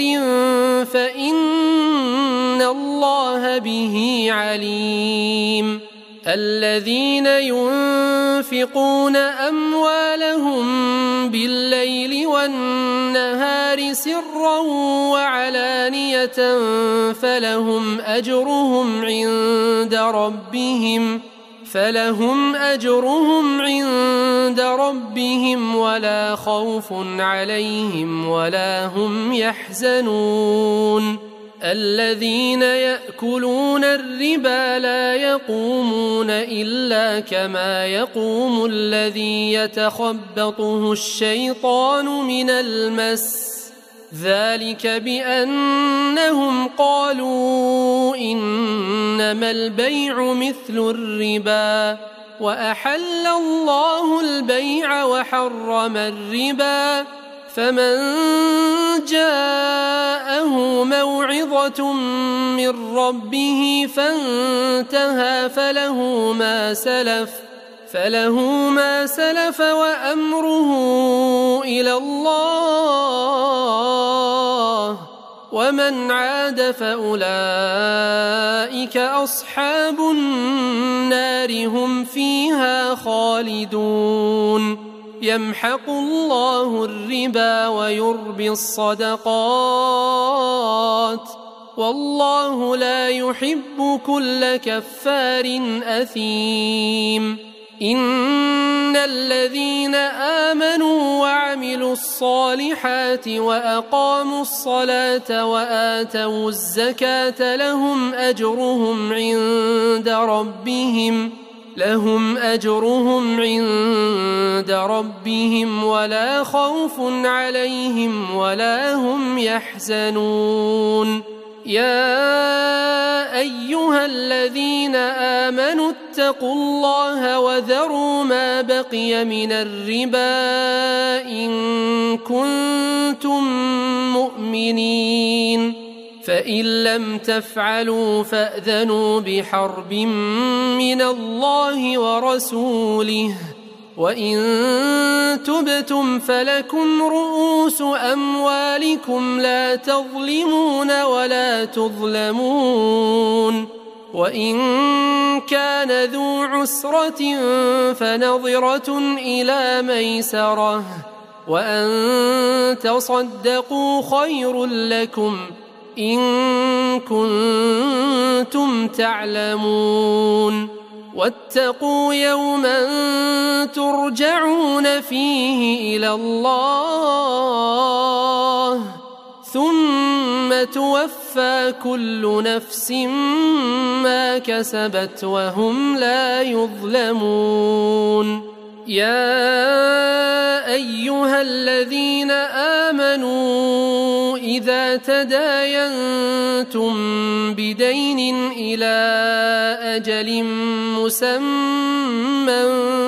فإن الله به عليم الذين ينفقون أموالهم بالليل والنهار سرا وعلانية فلهم أجرهم عند ربهم فلهم أجرهم عند ربهم ولا خوف عليهم ولا هم يحزنون الذين يأكلون الربا لا يقومون إلا كما يقوم الذي يتخبطه الشيطان من المس ذلك بأنهم قالوا إنما البيع مثل الربا وأحل الله البيع وحرم الربا فمن جاءه موعظة من ربه فانتهى فله ما سلف فله ما سلف وأمره إلى الله ومن عاد فأولئك أصحاب النار هم فيها خالدون يمحق الله الربا ويربي الصدقات والله لا يحب كل كفار أثيم إن الذين آمنوا وعملوا الصالحات وأقاموا الصلاة وآتوا الزكاة لهم أجرهم عند ربهم لهم أجرهم عند ربهم ولا خوف عليهم ولا هم يحزنون يا أيها الذين آمنوا اتقوا الله وذروا ما بقي من الربا إن كنتم مؤمنين فإن لم تفعلوا فأذنوا بحرب من الله ورسوله وإن تبتم فلكم رؤوس أموالكم لا تظلمون ولا تظلمون وإن كان ذو عسرة فنظرة إلى ميسرة وأن تصدقوا خير لكم إن كنتم تعلمون واتقوا يوما ترجعون فيه إلى الله ثم توفى كل نفس ما كسبت وهم لا يظلمون يا أيها الذين آمنوا إذا تداينتم بدين إلى أجل مسمى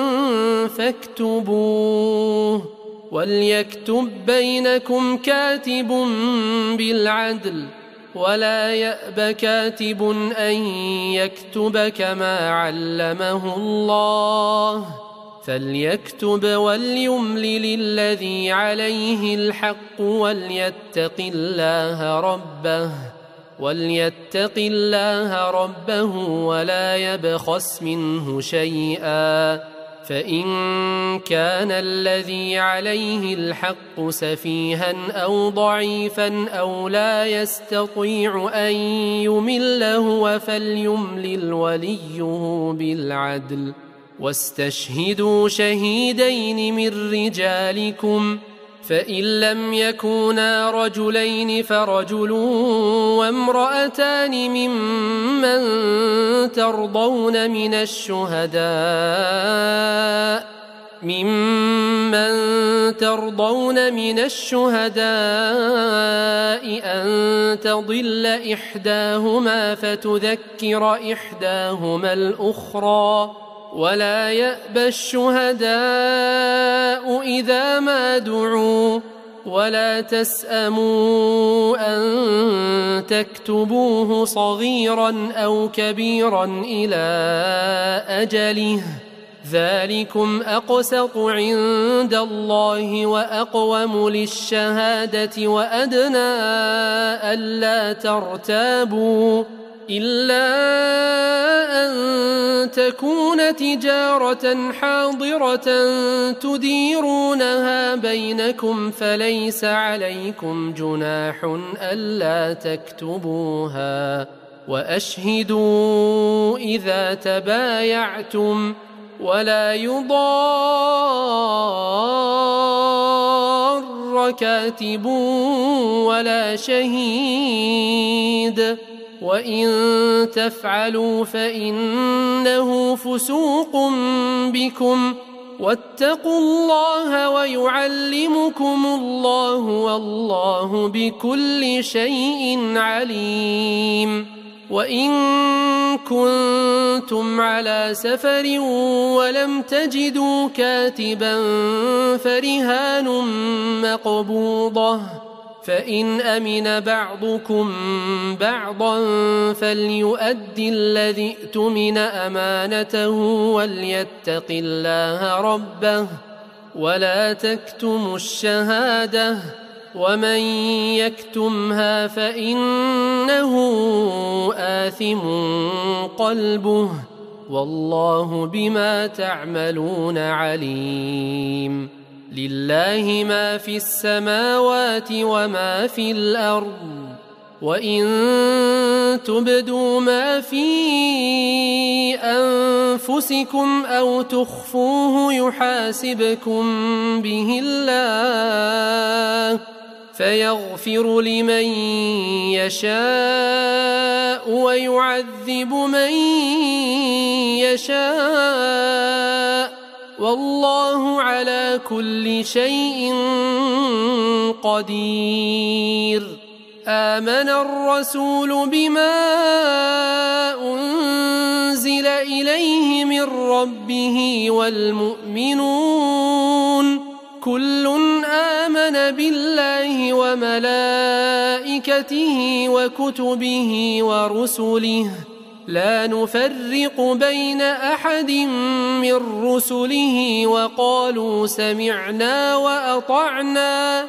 فاكتبوه وليكتب بينكم كاتب بالعدل ولا يأب كاتب أن يكتب كما علمه الله فليكتب وليملل الذي عليه الحق وليتق الله ربه وليتق الله ربه ولا يبخس منه شيئا فإن كان الذي عليه الحق سفيها أو ضعيفا أو لا يستطيع أن يمل هو فليملل وليه بالعدل واستشهدوا شهيدين من رجالكم فإن لم يكونا رجلين فرجل وامرأتان ممن ترضون من الشهداء ممن ترضون من الشهداء أن تضل إحداهما فتذكر إحداهما الأخرى ولا يأبى الشهداء إذا ما دعوا ولا تسأموا أن تكتبوه صغيرا أو كبيرا إلى أجله ذلكم أقسط عند الله وأقوم للشهادة وأدنى ألا ترتابوا إلا أن تكون تجارة حاضرة تديرونها بينكم فليس عليكم جناح ألا تكتبوها وأشهدوا إذا تبايعتم ولا يضار كاتب ولا شهيد وإن تفعلوا فإنه فسوق بكم واتقوا الله ويعلمكم الله والله بكل شيء عليم وإن كنتم على سفر ولم تجدوا كاتبا فرهان مقبوضة فإن أمن بعضكم بعضا فليؤد الذي اؤتمن أمانته وليتق الله ربه ولا تكتموا الشهادة ومن يكتمها فإنه آثم قلبه والله بما تعملون عليم لله ما في السماوات وما في الأرض وإن تبدوا ما في أنفسكم أو تخفوه يحاسبكم به الله فيغفر لمن يشاء ويعذب من يشاء والله على كل شيء قدير آمن الرسول بما أنزل إليه من ربه والمؤمنون كل آمن بالله وملائكته وكتبه ورسله لا نفرق بين أحد من رسله وقالوا سمعنا وأطعنا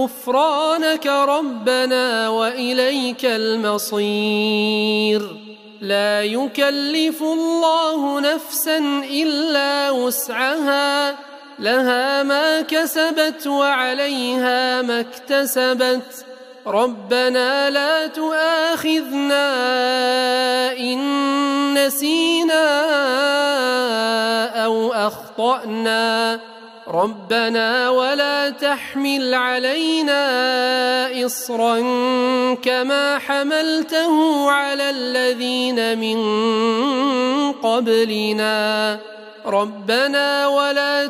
غفرانك ربنا وإليك المصير لا يكلف الله نفسا إلا وسعها لها ما كسبت وعليها ما اكتسبت ربنا لا تؤاخذنا إن نسينا أو أخطأنا ربنا ولا تحمل علينا إصرا كما حملته على الذين من قبلنا ربنا ولا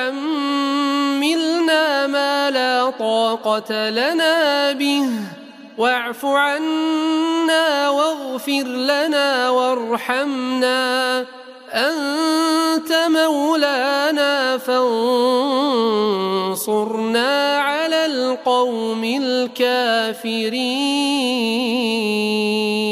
تحملنا ما لا طاقة لنا به واعف عنا واغفر لنا وارحمنا أنت مولانا فانصرنا على القوم الكافرين.